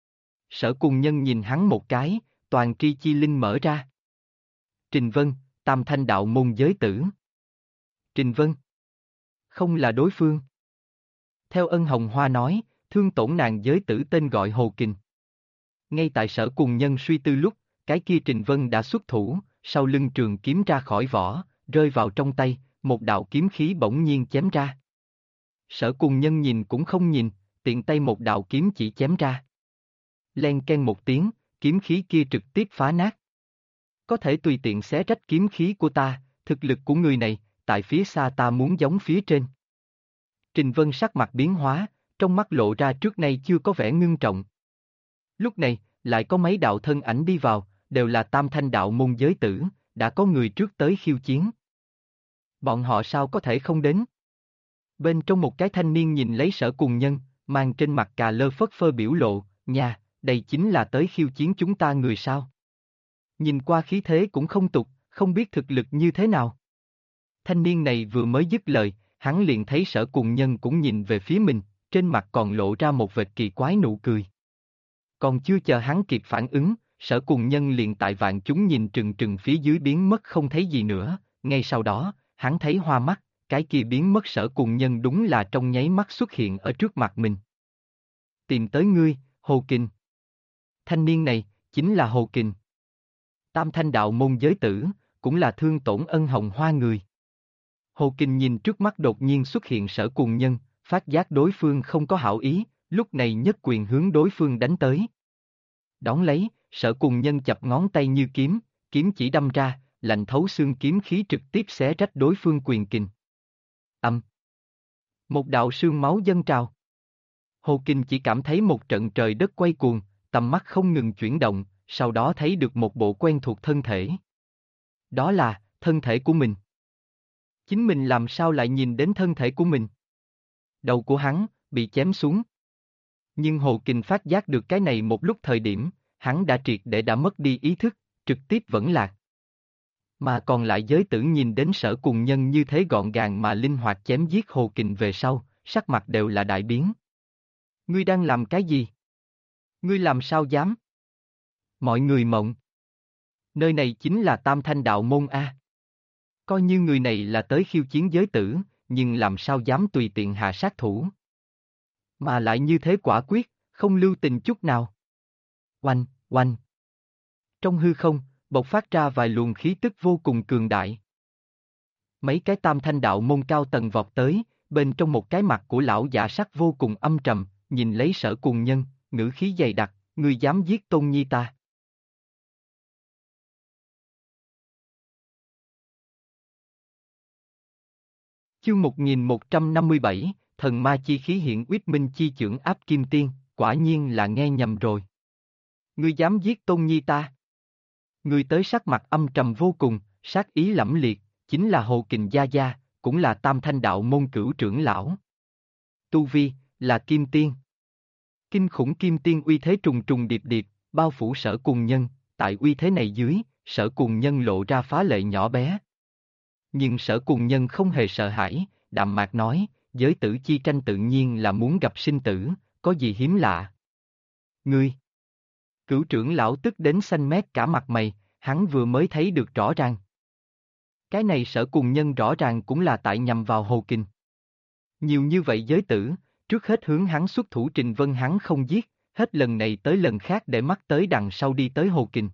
Sở Cùng Nhân nhìn hắn một cái, toàn tri chi linh mở ra. Trình Vân, Tam Thanh đạo môn giới tử. Trình Vân. Không là đối phương. Theo Ân Hồng Hoa nói, thương tổn nàng giới tử tên gọi Hồ Kình. Ngay tại Sở Cùng Nhân suy tư lúc, cái kia Trình Vân đã xuất thủ, sau lưng trường kiếm ra khỏi vỏ, rơi vào trong tay, một đạo kiếm khí bỗng nhiên chém ra. Sở Cùng Nhân nhìn cũng không nhìn, tiện tay một đạo kiếm chỉ chém ra. Len ken một tiếng, kiếm khí kia trực tiếp phá nát. Có thể tùy tiện xé rách kiếm khí của ta, thực lực của người này, tại phía xa ta muốn giống phía trên. Trình Vân sắc mặt biến hóa, trong mắt lộ ra trước nay chưa có vẻ ngưng trọng. Lúc này, lại có mấy đạo thân ảnh đi vào, đều là Tam Thanh đạo môn giới tử, đã có người trước tới khiêu chiến. Bọn họ sao có thể không đến? Bên trong một cái thanh niên nhìn lấy Sở Cùng Nhân, mang trên mặt cà lơ phất phơ biểu lộ, nhà, đây chính là tới khiêu chiến chúng ta người sao? Nhìn qua khí thế cũng không tục, không biết thực lực như thế nào. Thanh niên này vừa mới dứt lời, hắn liền thấy Sở Cùng Nhân cũng nhìn về phía mình, trên mặt còn lộ ra một vệt kỳ quái nụ cười. Còn chưa chờ hắn kịp phản ứng, Sở Cùng Nhân liền tại vạn chúng nhìn trừng trừng phía dưới biến mất không thấy gì nữa, ngay sau đó, hắn thấy hoa mắt, cái kia biến mất Sở Cùng Nhân đúng là trong nháy mắt xuất hiện ở trước mặt mình. Tìm tới ngươi, Hồ Kình. Thanh niên này, chính là Hồ Kình. Tam Thanh đạo môn giới tử, cũng là thương tổn Ân Hồng Hoa người. Hồ Kình nhìn trước mắt đột nhiên xuất hiện Sở Cùng Nhân, phát giác đối phương không có hảo ý, lúc này nhất quyền hướng đối phương đánh tới. Đón lấy, Sở Cùng Nhân chập ngón tay như kiếm, kiếm chỉ đâm ra, lạnh thấu xương kiếm khí trực tiếp xé rách đối phương quyền kình. Một đạo sương máu dâng trào. Hồ Kình chỉ cảm thấy một trận trời đất quay cuồng, tầm mắt không ngừng chuyển động, sau đó thấy được một bộ quen thuộc thân thể. Đó là, thân thể của mình. Chính mình làm sao lại nhìn đến thân thể của mình? Đầu của hắn, bị chém xuống. Nhưng Hồ Kình phát giác được cái này một lúc thời điểm, hắn đã triệt để đã mất đi ý thức, trực tiếp vẫn lạc. Mà còn lại giới tử nhìn đến Sở Cùng Nhân như thế gọn gàng mà linh hoạt chém giết Hồ Kình về sau, sắc mặt đều là đại biến. Ngươi đang làm cái gì? Ngươi làm sao dám? Mọi người mộng. Nơi này chính là Tam Thanh đạo môn A. Coi như người này là tới khiêu chiến giới tử, nhưng làm sao dám tùy tiện hạ sát thủ. Mà lại như thế quả quyết, không lưu tình chút nào. Oanh, oanh. Trong hư không, bộc phát ra vài luồng khí tức vô cùng cường đại. Mấy cái Tam Thanh đạo môn cao tầng vọt tới, bên trong một cái mặt của lão giả sắc vô cùng âm trầm, nhìn lấy Sở Cùng Nhân, ngữ khí dày đặc, ngươi dám giết Tôn Nhi ta. Chương 1157, thần ma chi khí hiện Uyết Minh chi chưởng áp kim tiên, quả nhiên là nghe nhầm rồi. Ngươi dám giết Tôn Nhi ta? Ngươi tới sắc mặt âm trầm vô cùng, sát ý lẫm liệt, chính là Hồ Kình gia gia, cũng là Tam Thanh đạo môn cửu trưởng lão. Tu vi, là kim tiên. Kinh khủng kim tiên uy thế trùng trùng điệp điệp, bao phủ Sở Cùng Nhân, tại uy thế này dưới, Sở Cùng Nhân lộ ra phá lệ nhỏ bé. Nhưng Sở Cùng Nhân không hề sợ hãi, đạm mạc nói, giới tử chi tranh tự nhiên là muốn gặp sinh tử, có gì hiếm lạ. Ngươi! Cửu trưởng lão tức đến xanh mét cả mặt mày, hắn vừa mới thấy được rõ ràng. Cái này Sở Cùng Nhân rõ ràng cũng là tại nhằm vào Hồ Kình. Nhiều như vậy giới tử, trước hết hướng hắn xuất thủ Trình Vân hắn không giết, hết lần này tới lần khác để mắt tới đằng sau đi tới Hồ Kình.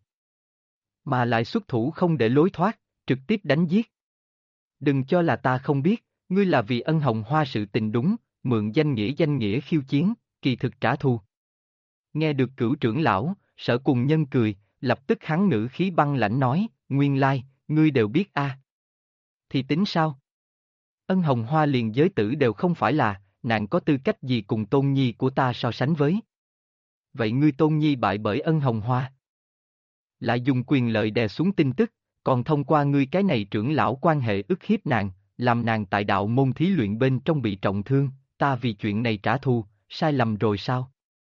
Mà lại xuất thủ không để lối thoát, trực tiếp đánh giết. Đừng cho là ta không biết, ngươi là vì ân hồng hoa sự tình đúng, mượn danh nghĩa khiêu chiến, kỳ thực trả thù. Nghe được Cửu trưởng lão, Sở Cùng Nhân cười, lập tức hắn ngữ khí băng lãnh nói, nguyên lai, ngươi đều biết a. Thì tính sao? Ân hồng hoa liền giới tử đều không phải là, nàng có tư cách gì cùng tôn nhi của ta so sánh với? Vậy ngươi tôn nhi bại bởi ân hồng hoa. Lại dùng quyền lợi đè xuống tin tức, còn thông qua ngươi cái này trưởng lão quan hệ ức hiếp nàng, làm nàng tại đạo môn thí luyện bên trong bị trọng thương, ta vì chuyện này trả thù, sai lầm rồi sao?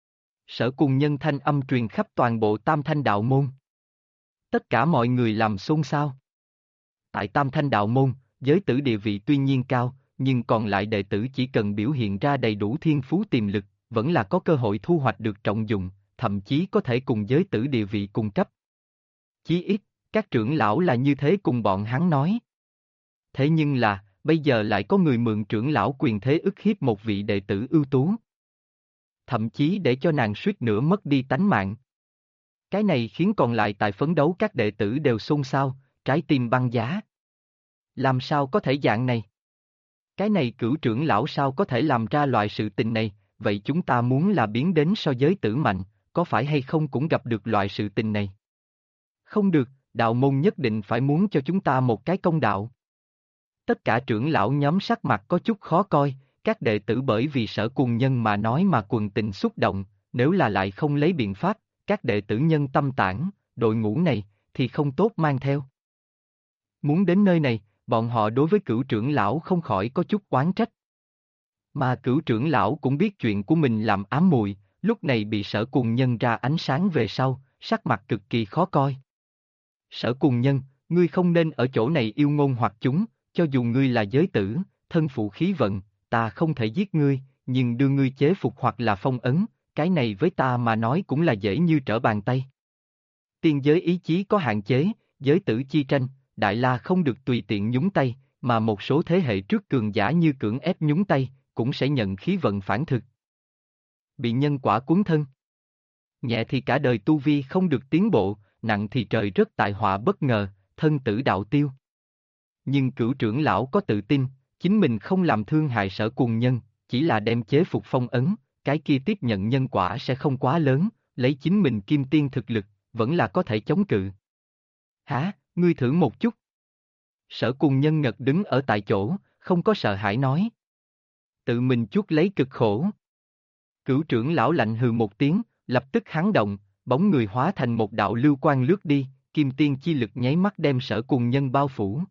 Sở Cùng Nhân thanh âm truyền khắp toàn bộ Tam Thanh đạo môn. Tất cả mọi người làm xôn xao. Tại Tam Thanh đạo môn, giới tử địa vị tuy nhiên cao, nhưng còn lại đệ tử chỉ cần biểu hiện ra đầy đủ thiên phú tiềm lực, vẫn là có cơ hội thu hoạch được trọng dụng, thậm chí có thể cùng giới tử địa vị cùng cấp. Chí ít, các trưởng lão là như thế cùng bọn hắn nói. Thế nhưng là, bây giờ lại có người mượn trưởng lão quyền thế ức hiếp một vị đệ tử ưu tú. Thậm chí để cho nàng suýt nữa mất đi tánh mạng. Cái này khiến còn lại tại phấn đấu các đệ tử đều xôn xao, trái tim băng giá. Làm sao có thể dạng này? Cái này Cửu trưởng lão sao có thể làm ra loại sự tình này, vậy chúng ta muốn là biến đến so giới tử mạnh, có phải hay không cũng gặp được loại sự tình này? Không được, đạo môn nhất định phải muốn cho chúng ta một cái công đạo. Tất cả trưởng lão nhóm sắc mặt có chút khó coi, các đệ tử bởi vì Sở Cùng Nhân mà nói mà quần tình xúc động, nếu là lại không lấy biện pháp, các đệ tử nhân tâm tản, đội ngũ này, thì không tốt mang theo. Muốn đến nơi này, bọn họ đối với Cửu trưởng lão không khỏi có chút oán trách. Mà Cửu trưởng lão cũng biết chuyện của mình làm ám muội, lúc này bị Sở Cùng Nhân ra ánh sáng về sau, sắc mặt cực kỳ khó coi. Sở Cùng Nhân, ngươi không nên ở chỗ này yêu ngôn hoặc chúng, cho dù ngươi là giới tử, thân phụ khí vận, ta không thể giết ngươi, nhưng đưa ngươi chế phục hoặc là phong ấn, cái này với ta mà nói cũng là dễ như trở bàn tay. Tiên giới ý chí có hạn chế, giới tử chi tranh, Đại La không được tùy tiện nhúng tay, mà một số thế hệ trước cường giả như cưỡng ép nhúng tay, cũng sẽ nhận khí vận phản thực. Bị nhân quả cuốn thân. Nhẹ thì cả đời tu vi không được tiến bộ, nặng thì trời rất tại họa bất ngờ, thân tử đạo tiêu. Nhưng Cửu trưởng lão có tự tin, chính mình không làm thương hại Sở Cùng Nhân, chỉ là đem chế phục phong ấn, cái kia tiếp nhận nhân quả sẽ không quá lớn, lấy chính mình kim tiên thực lực, vẫn là có thể chống cự. Hả, ngươi thử một chút. Sở Cùng Nhân ngật đứng ở tại chỗ, không có sợ hãi nói. Tự mình chuốc lấy cực khổ. Cửu trưởng lão lạnh hừ một tiếng, lập tức hắn động, bóng người hóa thành một đạo lưu quang lướt đi, kim tiên chi lực nháy mắt đem Sở Cùng Nhân bao phủ.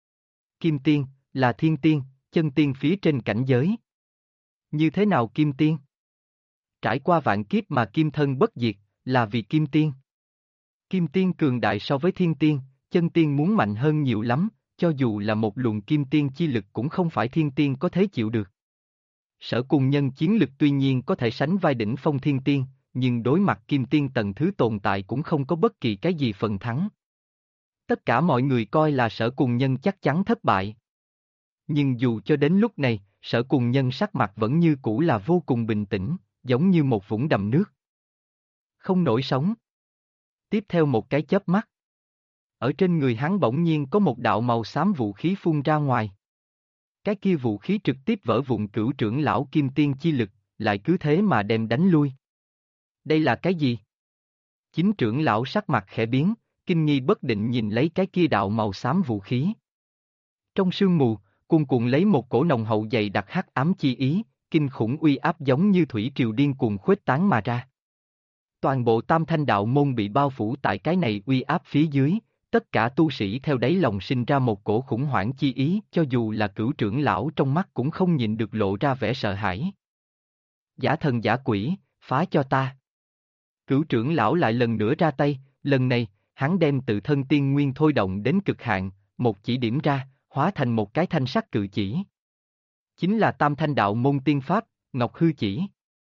Kim tiên, là thiên tiên, chân tiên phía trên cảnh giới. Như thế nào kim tiên? Trải qua vạn kiếp mà kim thân bất diệt, là vì kim tiên. Kim tiên cường đại so với thiên tiên, chân tiên muốn mạnh hơn nhiều lắm, cho dù là một luồng kim tiên chi lực cũng không phải thiên tiên có thể chịu được. Sở Cùng Nhân chiến lực tuy nhiên có thể sánh vai đỉnh phong thiên tiên, nhưng đối mặt kim tiên tầng thứ tồn tại cũng không có bất kỳ cái gì phần thắng. Tất cả mọi người coi là Sở Cùng Nhân chắc chắn thất bại. Nhưng dù cho đến lúc này, Sở Cùng Nhân sắc mặt vẫn như cũ là vô cùng bình tĩnh, giống như một vũng đầm nước. Không nổi sóng. Tiếp theo một cái chớp mắt. Ở trên người hắn bỗng nhiên có một đạo màu xám vũ khí phun ra ngoài. Cái kia vũ khí trực tiếp vỡ vụn Cửu trưởng lão kim tiên chi lực, lại cứ thế mà đem đánh lui. Đây là cái gì? Chính trưởng lão sắc mặt khẽ biến, kinh nghi bất định nhìn lấy cái kia đạo màu xám vũ khí. Trong sương mù, cuồn cuộn lấy một cổ nồng hậu dày đặc hắc ám chi ý, kinh khủng uy áp giống như thủy triều điên cuồng khuếch tán mà ra. Toàn bộ Tam Thanh đạo môn bị bao phủ tại cái này uy áp phía dưới, tất cả tu sĩ theo đáy lòng sinh ra một cổ khủng hoảng chi ý, cho dù là Cửu trưởng lão trong mắt cũng không nhịn được lộ ra vẻ sợ hãi. Giả thần giả quỷ, phá cho ta. Cửu trưởng lão lại lần nữa ra tay, lần này, hắn đem tự thân tiên nguyên thôi động đến cực hạn, một chỉ điểm ra, hóa thành một cái thanh sắc cự chỉ. Chính là Tam Thanh đạo môn tiên pháp, Ngọc Hư chỉ.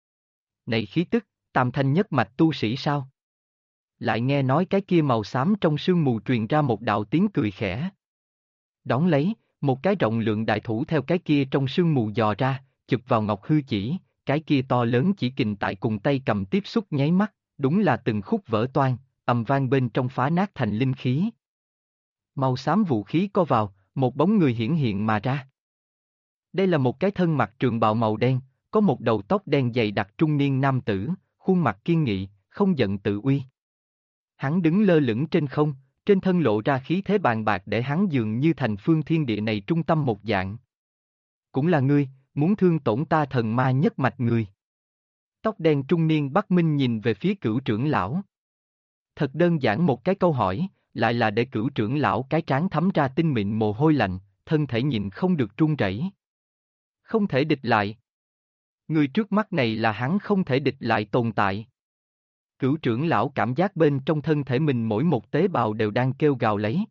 Này khí tức, Tam Thanh nhất mạch tu sĩ sao? Lại nghe nói cái kia màu xám trong sương mù truyền ra một đạo tiếng cười khẽ. Đón lấy, một cái rộng lượng đại thủ theo cái kia trong sương mù dò ra, chụp vào Ngọc Hư chỉ, cái kia to lớn chỉ kình tại cùng tay cầm tiếp xúc nháy mắt, đúng là từng khúc vỡ toang, ầm vang bên trong phá nát thành linh khí. Màu xám vũ khí co vào, một bóng người hiển hiện mà ra. Đây là một cái thân mặc trường bào màu đen, có một đầu tóc đen dày đặc trung niên nam tử, khuôn mặt kiên nghị, không giận tự uy. Hắn đứng lơ lửng trên không, trên thân lộ ra khí thế bàn bạc để hắn dường như thành phương thiên địa này trung tâm một dạng. Cũng là ngươi, muốn thương tổn ta thần ma nhất mạch người. Tóc đen trung niên Bắc Minh nhìn về phía Cửu trưởng lão. Thật đơn giản một cái câu hỏi, lại là để Cửu trưởng lão cái trán thấm ra tinh mịn mồ hôi lạnh, thân thể nhịn không được run rẩy. Không thể địch lại. Người trước mắt này là hắn không thể địch lại tồn tại. Cửu trưởng lão cảm giác bên trong thân thể mình mỗi một tế bào đều đang kêu gào lấy.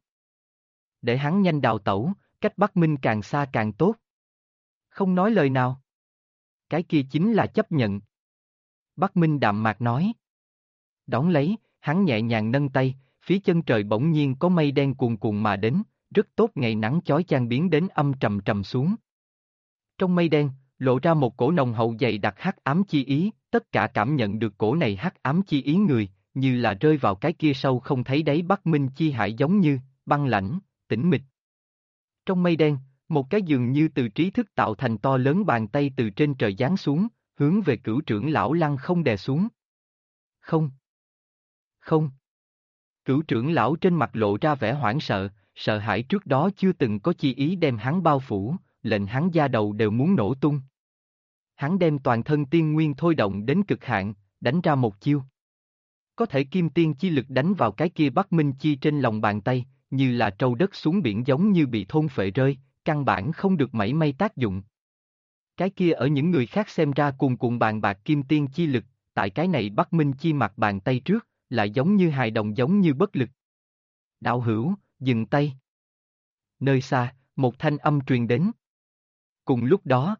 Để hắn nhanh đào tẩu, cách Bắc Minh càng xa càng tốt. Không nói lời nào. Cái kia chính là chấp nhận. Bắc Minh đạm mạc nói. Đón lấy, hắn nhẹ nhàng nâng tay, phía chân trời bỗng nhiên có mây đen cuồn cuộn mà đến, rất tốt ngày nắng chói chang biến đến âm trầm trầm xuống. Trong mây đen, lộ ra một cổ nồng hậu dày đặc hắc ám chi ý, tất cả cảm nhận được cổ này hắc ám chi ý người, như là rơi vào cái kia sâu không thấy đáy Bắc Minh chi hải giống như, băng lãnh, tĩnh mịch. Trong mây đen, một cái dường như từ trí thức tạo thành to lớn bàn tay từ trên trời giáng xuống, hướng về Cửu trưởng lão lăng không đè xuống. Không. Không. Cửu trưởng lão trên mặt lộ ra vẻ hoảng sợ, sợ hãi trước đó chưa từng có chi ý đem hắn bao phủ, lệnh hắn da đầu đều muốn nổ tung. Hắn đem toàn thân tiên nguyên thôi động đến cực hạn, đánh ra một chiêu. Có thể kim tiên chi lực đánh vào cái kia Bắc Minh chi trên lòng bàn tay, như là trâu đất xuống biển giống như bị thôn phệ rơi, căn bản không được mảy may tác dụng. Cái kia ở những người khác xem ra cuồn cuộn bàn bạc kim tiên chi lực, tại cái này Bắc Minh chi mặt bàn tay trước, lại giống như hài đồng giống như bất lực. Đạo hữu, dừng tay. Nơi xa, một thanh âm truyền đến. Cùng lúc đó,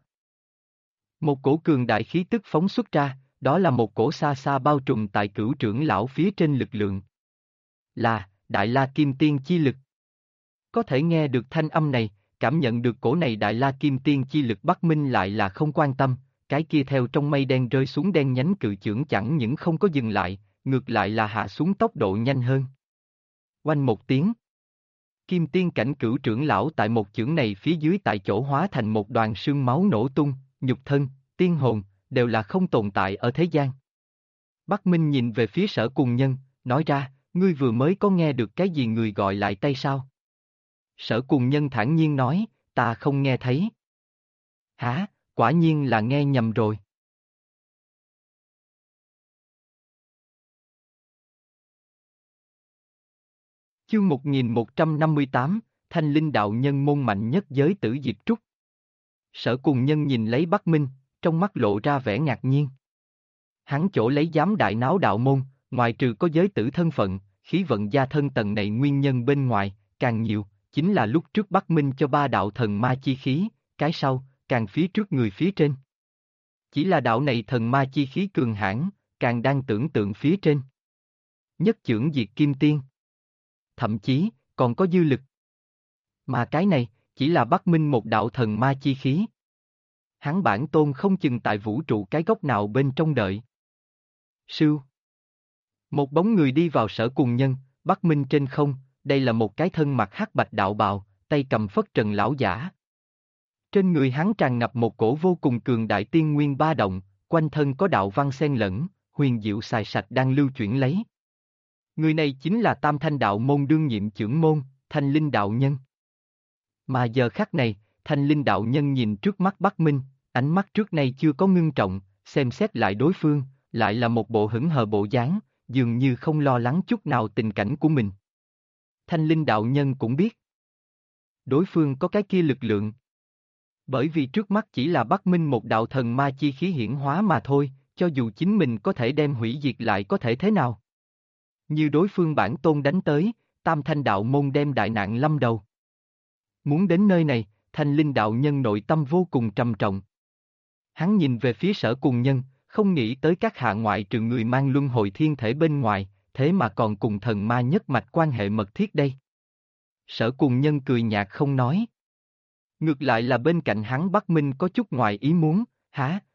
một cổ cường đại khí tức phóng xuất ra, đó là một cổ xa xa bao trùm tại Cửu trưởng lão phía trên lực lượng. Là, Đại La Kim Tiên chi lực. Có thể nghe được thanh âm này, cảm nhận được cổ này Đại La Kim Tiên chi lực Bắc Minh lại là không quan tâm, cái kia theo trong mây đen rơi xuống đen nhánh cự chưởng chẳng những không có dừng lại, ngược lại là hạ xuống tốc độ nhanh hơn. Oanh một tiếng. Kim Tiên cảnh Cửu trưởng lão tại một chưởng này phía dưới tại chỗ hóa thành một đoàn sương máu nổ tung, nhục thân, tiên hồn, đều là không tồn tại ở thế gian. Bắc Minh nhìn về phía Sở Cùng Nhân, nói ra, ngươi vừa mới có nghe được cái gì người gọi lại tay sao? Sở Cùng Nhân thản nhiên nói, ta không nghe thấy. Hả, quả nhiên là nghe nhầm rồi. Chương 1158, Thanh Linh đạo nhân môn mạnh nhất giới tử Diệp Trúc. Sở Cùng Nhân nhìn lấy Bắc Minh, trong mắt lộ ra vẻ ngạc nhiên. Hắn chỗ lấy giám đại náo đạo môn, ngoài trừ có giới tử thân phận, khí vận gia thân tầng này nguyên nhân bên ngoài, càng nhiều, chính là lúc trước Bắc Minh cho ba đạo thần ma chi khí, cái sau, càng phía trước người phía trên. Chỉ là đạo này thần ma chi khí cường hãn, càng đang tưởng tượng phía trên. Nhất chưởng diệt kim tiên. Thậm chí, còn có dư lực. Mà cái này, chỉ là Bắc Minh một đạo thần ma chi khí. Hắn bản tôn không chừng tại vũ trụ cái góc nào bên trong đợi. Sưu. Một bóng người đi vào Sở Cùng Nhân, Bắc Minh trên không, đây là một cái thân mặc hắc bạch đạo bào, tay cầm phất trần lão giả. Trên người hắn tràn ngập một cổ vô cùng cường đại tiên nguyên ba động, quanh thân có đạo văn xen lẫn, huyền diệu xài sạch đang lưu chuyển lấy. Người này chính là Tam Thanh đạo môn đương nhiệm trưởng môn, Thanh Linh đạo nhân. Mà giờ khắc này, Thanh Linh đạo nhân nhìn trước mắt Bắc Minh, ánh mắt trước nay chưa có ngưng trọng, xem xét lại đối phương, lại là một bộ hững hờ bộ dáng, dường như không lo lắng chút nào tình cảnh của mình. Thanh Linh đạo nhân cũng biết, đối phương có cái kia lực lượng. Bởi vì trước mắt chỉ là Bắc Minh một đạo thần ma chi khí hiển hóa mà thôi, cho dù chính mình có thể đem hủy diệt lại có thể thế nào. Như đối phương bản tôn đánh tới, Tam Thanh đạo môn đem đại nạn lâm đầu. Muốn đến nơi này, Thanh Linh đạo nhân nội tâm vô cùng trầm trọng. Hắn nhìn về phía Sở Cùng Nhân, không nghĩ tới các hạ ngoại trừ người mang luân hồi thiên thể bên ngoài, thế mà còn cùng thần ma nhất mạch quan hệ mật thiết đây. Sở Cùng Nhân cười nhạt không nói. Ngược lại là bên cạnh hắn Bắc Minh có chút ngoài ý muốn, hả,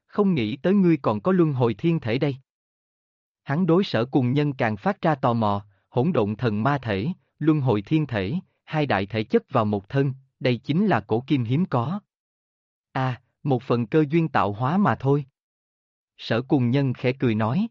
không nghĩ tới ngươi còn có luân hồi thiên thể đây. Hắn đối Sở Cùng Nhân càng phát ra tò mò, hỗn độn thần ma thể, luân hồi thiên thể, hai đại thể chất vào một thân, đây chính là cổ kim hiếm có. Một phần cơ duyên tạo hóa mà thôi. Sở Cùng Nhân khẽ cười nói.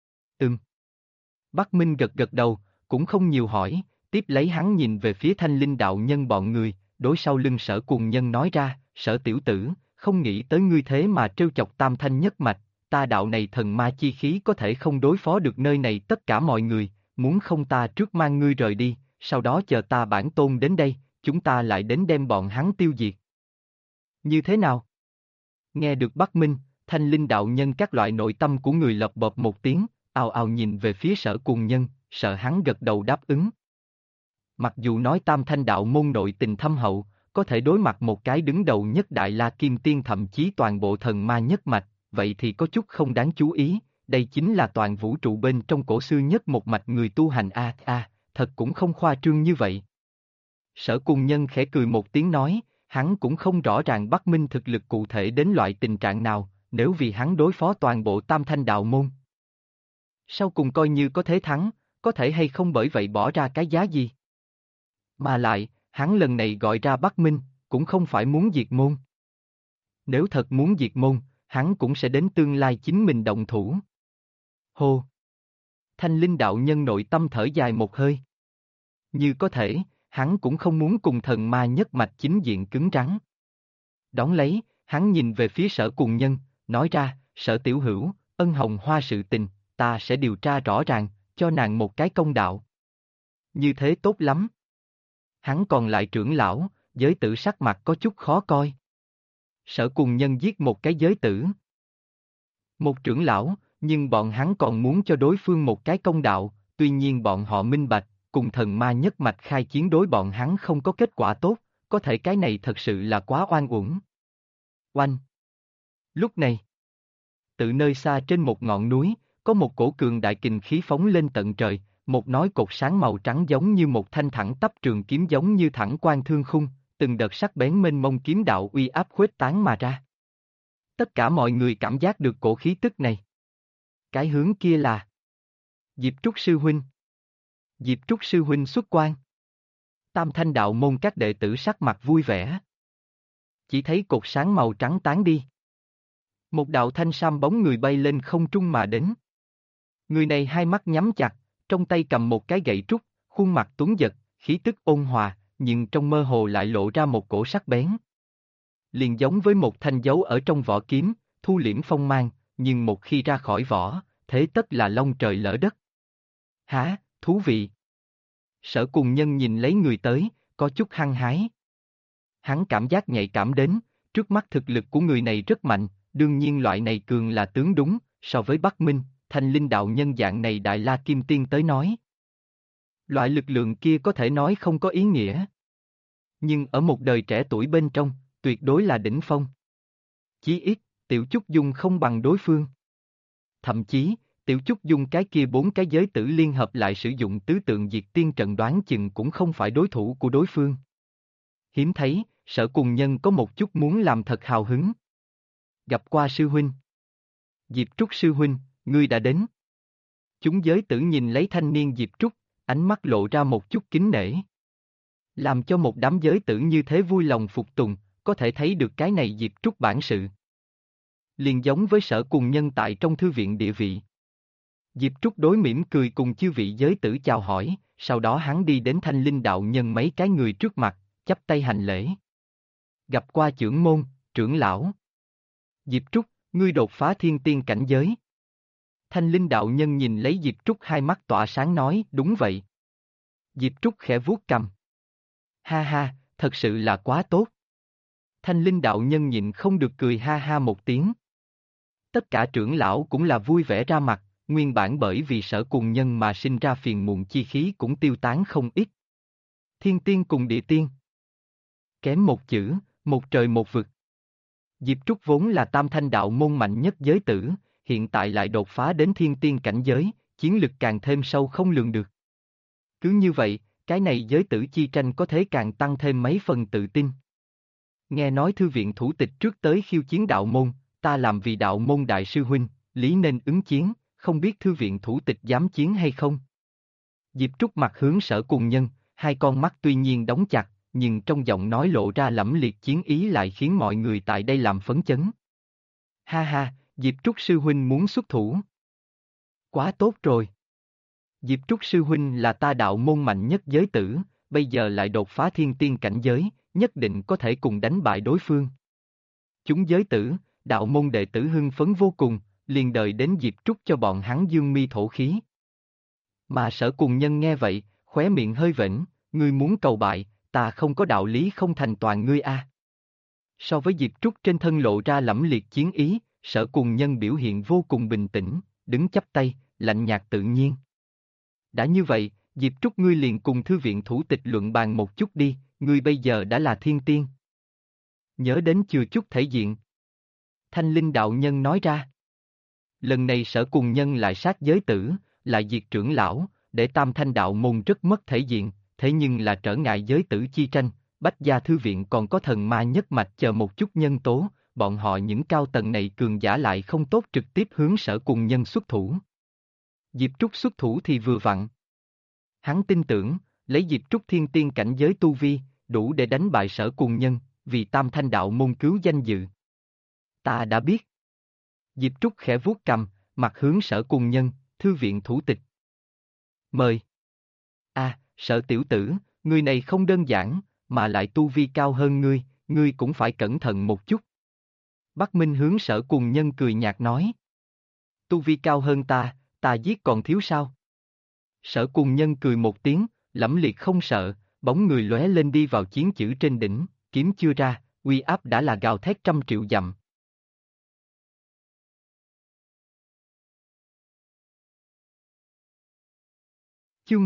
Bắc Minh gật gật đầu, cũng không nhiều hỏi, tiếp lấy hắn nhìn về phía Thanh Linh đạo nhân bọn người, đối sau lưng Sở Cùng Nhân nói ra, Sở tiểu tử, không nghĩ tới ngươi thế mà trêu chọc Tam Thanh nhất mạch, ta đạo này thần ma chi khí có thể không đối phó được nơi này tất cả mọi người, muốn không ta trước mang ngươi rời đi, sau đó chờ ta bản tôn đến đây, chúng ta lại đến đem bọn hắn tiêu diệt. Như thế nào? Nghe được Bắc Minh, Thanh Linh đạo nhân các loại nội tâm của người lập bập một tiếng, ào ào nhìn về phía Sở Cùng Nhân, sợ hắn gật đầu đáp ứng. Mặc dù nói Tam Thanh đạo môn nội tình thâm hậu, có thể đối mặt một cái đứng đầu nhất Đại La Kim Tiên thậm chí toàn bộ thần ma nhất mạch, vậy thì có chút không đáng chú ý, đây chính là toàn vũ trụ bên trong cổ xưa nhất một mạch người tu hành thật cũng không khoa trương như vậy. Sở Cùng Nhân khẽ cười một tiếng nói, hắn cũng không rõ ràng Bắc Minh thực lực cụ thể đến loại tình trạng nào, nếu vì hắn đối phó toàn bộ Tam Thanh đạo môn. Sau cùng coi như có thế thắng, có thể hay không bởi vậy bỏ ra cái giá gì. Mà lại, hắn lần này gọi ra Bắc Minh, cũng không phải muốn diệt môn. Nếu thật muốn diệt môn, hắn cũng sẽ đến tương lai chính mình động thủ. Hô! Thanh Linh đạo nhân nội tâm thở dài một hơi. Như có thể, hắn cũng không muốn cùng thần ma nhất mạch chính diện cứng rắn. Đón lấy, hắn nhìn về phía Sở Cùng Nhân, nói ra, Sở tiểu hữu, ân hồng hoa sự tình, ta sẽ điều tra rõ ràng, cho nàng một cái công đạo. Như thế tốt lắm. Hắn còn lại trưởng lão, giới tử sắc mặt có chút khó coi. Sở Cùng Nhân giết một cái giới tử. Một trưởng lão, nhưng bọn hắn còn muốn cho đối phương một cái công đạo, tuy nhiên bọn họ minh bạch, cùng thần ma nhất mạch khai chiến đối bọn hắn không có kết quả tốt, có thể cái này thật sự là quá oan uổng. Oanh! Lúc này, tự nơi xa trên một ngọn núi, có một cổ cường đại kình khí phóng lên tận trời, một nói cột sáng màu trắng giống như một thanh thẳng tắp trường kiếm giống như thẳng quan thương khung, từng đợt sắc bén mênh mông kiếm đạo uy áp khuếch tán mà ra. Tất cả mọi người cảm giác được cổ khí tức này. Cái hướng kia là Diệp Trúc Sư Huynh. Diệp Trúc Sư Huynh xuất quan. Tam Thanh đạo môn các đệ tử sắc mặt vui vẻ. Chỉ thấy cột sáng màu trắng tán đi. Một đạo thanh sam bóng người bay lên không trung mà đến. Người này hai mắt nhắm chặt, trong tay cầm một cái gậy trúc, khuôn mặt tuấn giật, khí tức ôn hòa, nhưng trong mơ hồ lại lộ ra một cổ sắc bén. Liền giống với một thanh dấu ở trong vỏ kiếm, thu liễm phong mang, nhưng một khi ra khỏi vỏ, thế tất là long trời lỡ đất. Hả, thú vị. Sở Cùng Nhân nhìn lấy người tới, có chút hăng hái. Hắn cảm giác nhạy cảm đến, trước mắt thực lực của người này rất mạnh, đương nhiên loại này cường là tướng đúng, so với Bắc Minh, Thanh Linh đạo nhân dạng này Đại La Kim Tiên tới nói. Loại lực lượng kia có thể nói không có ý nghĩa. Nhưng ở một đời trẻ tuổi bên trong, tuyệt đối là đỉnh phong. Chí ít, Tiểu Chúc Dung không bằng đối phương. Thậm chí, Tiểu Chúc Dung cái kia 4 cái giới tử liên hợp lại sử dụng tứ tượng diệt tiên trận đoán chừng cũng không phải đối thủ của đối phương. Hiếm thấy, Sở Cùng Nhân có một chút muốn làm thật hào hứng. Gặp qua sư huynh. Diệp Trúc sư huynh, ngươi đã đến. Chúng giới tử nhìn lấy thanh niên Diệp Trúc, ánh mắt lộ ra một chút kính nể. Làm cho một đám giới tử như thế vui lòng phục tùng, có thể thấy được cái này Diệp Trúc bản sự. Liền giống với Sở Cùng Nhân tại trong thư viện địa vị. Diệp Trúc đối mỉm cười cùng chư vị giới tử chào hỏi, sau đó hắn đi đến Thanh Linh đạo nhân mấy cái người trước mặt, chắp tay hành lễ. Gặp qua trưởng môn, trưởng lão. Diệp Trúc, ngươi đột phá thiên tiên cảnh giới. Thanh Linh đạo nhân nhìn lấy Diệp Trúc hai mắt tỏa sáng nói, đúng vậy. Diệp Trúc khẽ vuốt cằm. Ha ha, thật sự là quá tốt. Thanh Linh đạo nhân nhịn không được cười ha ha một tiếng. Tất cả trưởng lão cũng là vui vẻ ra mặt, nguyên bản bởi vì Sở Cùng Nhân mà sinh ra phiền muộn chi khí cũng tiêu tán không ít. Thiên tiên cùng địa tiên. Kém một chữ, một trời một vực. Diệp Trúc vốn là Tam Thanh đạo môn mạnh nhất giới tử, hiện tại lại đột phá đến thiên tiên cảnh giới, chiến lực càng thêm sâu không lường được. Cứ như vậy, cái này giới tử chi tranh có thể càng tăng thêm mấy phần tự tin. Nghe nói thư viện thủ tịch trước tới khiêu chiến đạo môn, ta làm vì đạo môn đại sư huynh, lý nên ứng chiến, không biết thư viện thủ tịch dám chiến hay không? Diệp Trúc mặt hướng Sở Cùng Nhân, hai con mắt tuy nhiên đóng chặt, nhưng trong giọng nói lộ ra lẫm liệt chiến ý lại khiến mọi người tại đây làm phấn chấn. Ha ha, Diệp Trúc sư huynh muốn xuất thủ. Quá tốt rồi. Diệp Trúc sư huynh là ta đạo môn mạnh nhất giới tử, bây giờ lại đột phá thiên tiên cảnh giới, nhất định có thể cùng đánh bại đối phương. Chúng giới tử, đạo môn đệ tử hưng phấn vô cùng, liền đợi đến Diệp Trúc cho bọn hắn dương mi thổ khí. Mà Sở Cùng Nhân nghe vậy, khóe miệng hơi vểnh, ngươi muốn cầu bại, ta không có đạo lý không thành toàn ngươi a. So với Diệp Trúc trên thân lộ ra lẫm liệt chiến ý, Sở Cùng Nhân biểu hiện vô cùng bình tĩnh, đứng chắp tay, lạnh nhạt tự nhiên. Đã như vậy, Diệp Trúc ngươi liền cùng thư viện thủ tịch luận bàn một chút đi, ngươi bây giờ đã là thiên tiên. Nhớ đến chừa chút thể diện. Thanh Linh đạo nhân nói ra. Lần này Sở Cùng Nhân lại sát giới tử, lại diệt trưởng lão, để Tam Thanh đạo môn rất mất thể diện, thế nhưng là trở ngại giới tử chi tranh, Bách Gia thư viện còn có thần ma nhất mạch chờ một chút nhân tố, bọn họ những cao tầng này cường giả lại không tốt trực tiếp hướng Sở Cùng Nhân xuất thủ. Diệp Trúc xuất thủ thì vừa vặn. Hắn tin tưởng, lấy Diệp Trúc thiên tiên cảnh giới tu vi, đủ để đánh bại Sở Cùng Nhân, vì Tam Thanh đạo môn cứu danh dự. Ta đã biết. Diệp Trúc khẽ vuốt cằm, mặt hướng Sở Cùng Nhân, thư viện thủ tịch. Mời. Sở tiểu tử, người này không đơn giản, mà lại tu vi cao hơn ngươi cũng phải cẩn thận một chút. Bắc Minh hướng Sở Cùng Nhân cười nhạt nói. Tu vi cao hơn ta giết còn thiếu sao? Sở Cùng Nhân cười một tiếng, lẫm liệt không sợ, bóng người lóe lên đi vào chiến chữ trên đỉnh, kiếm chưa ra, uy áp đã là gào thét trăm triệu dặm. Chương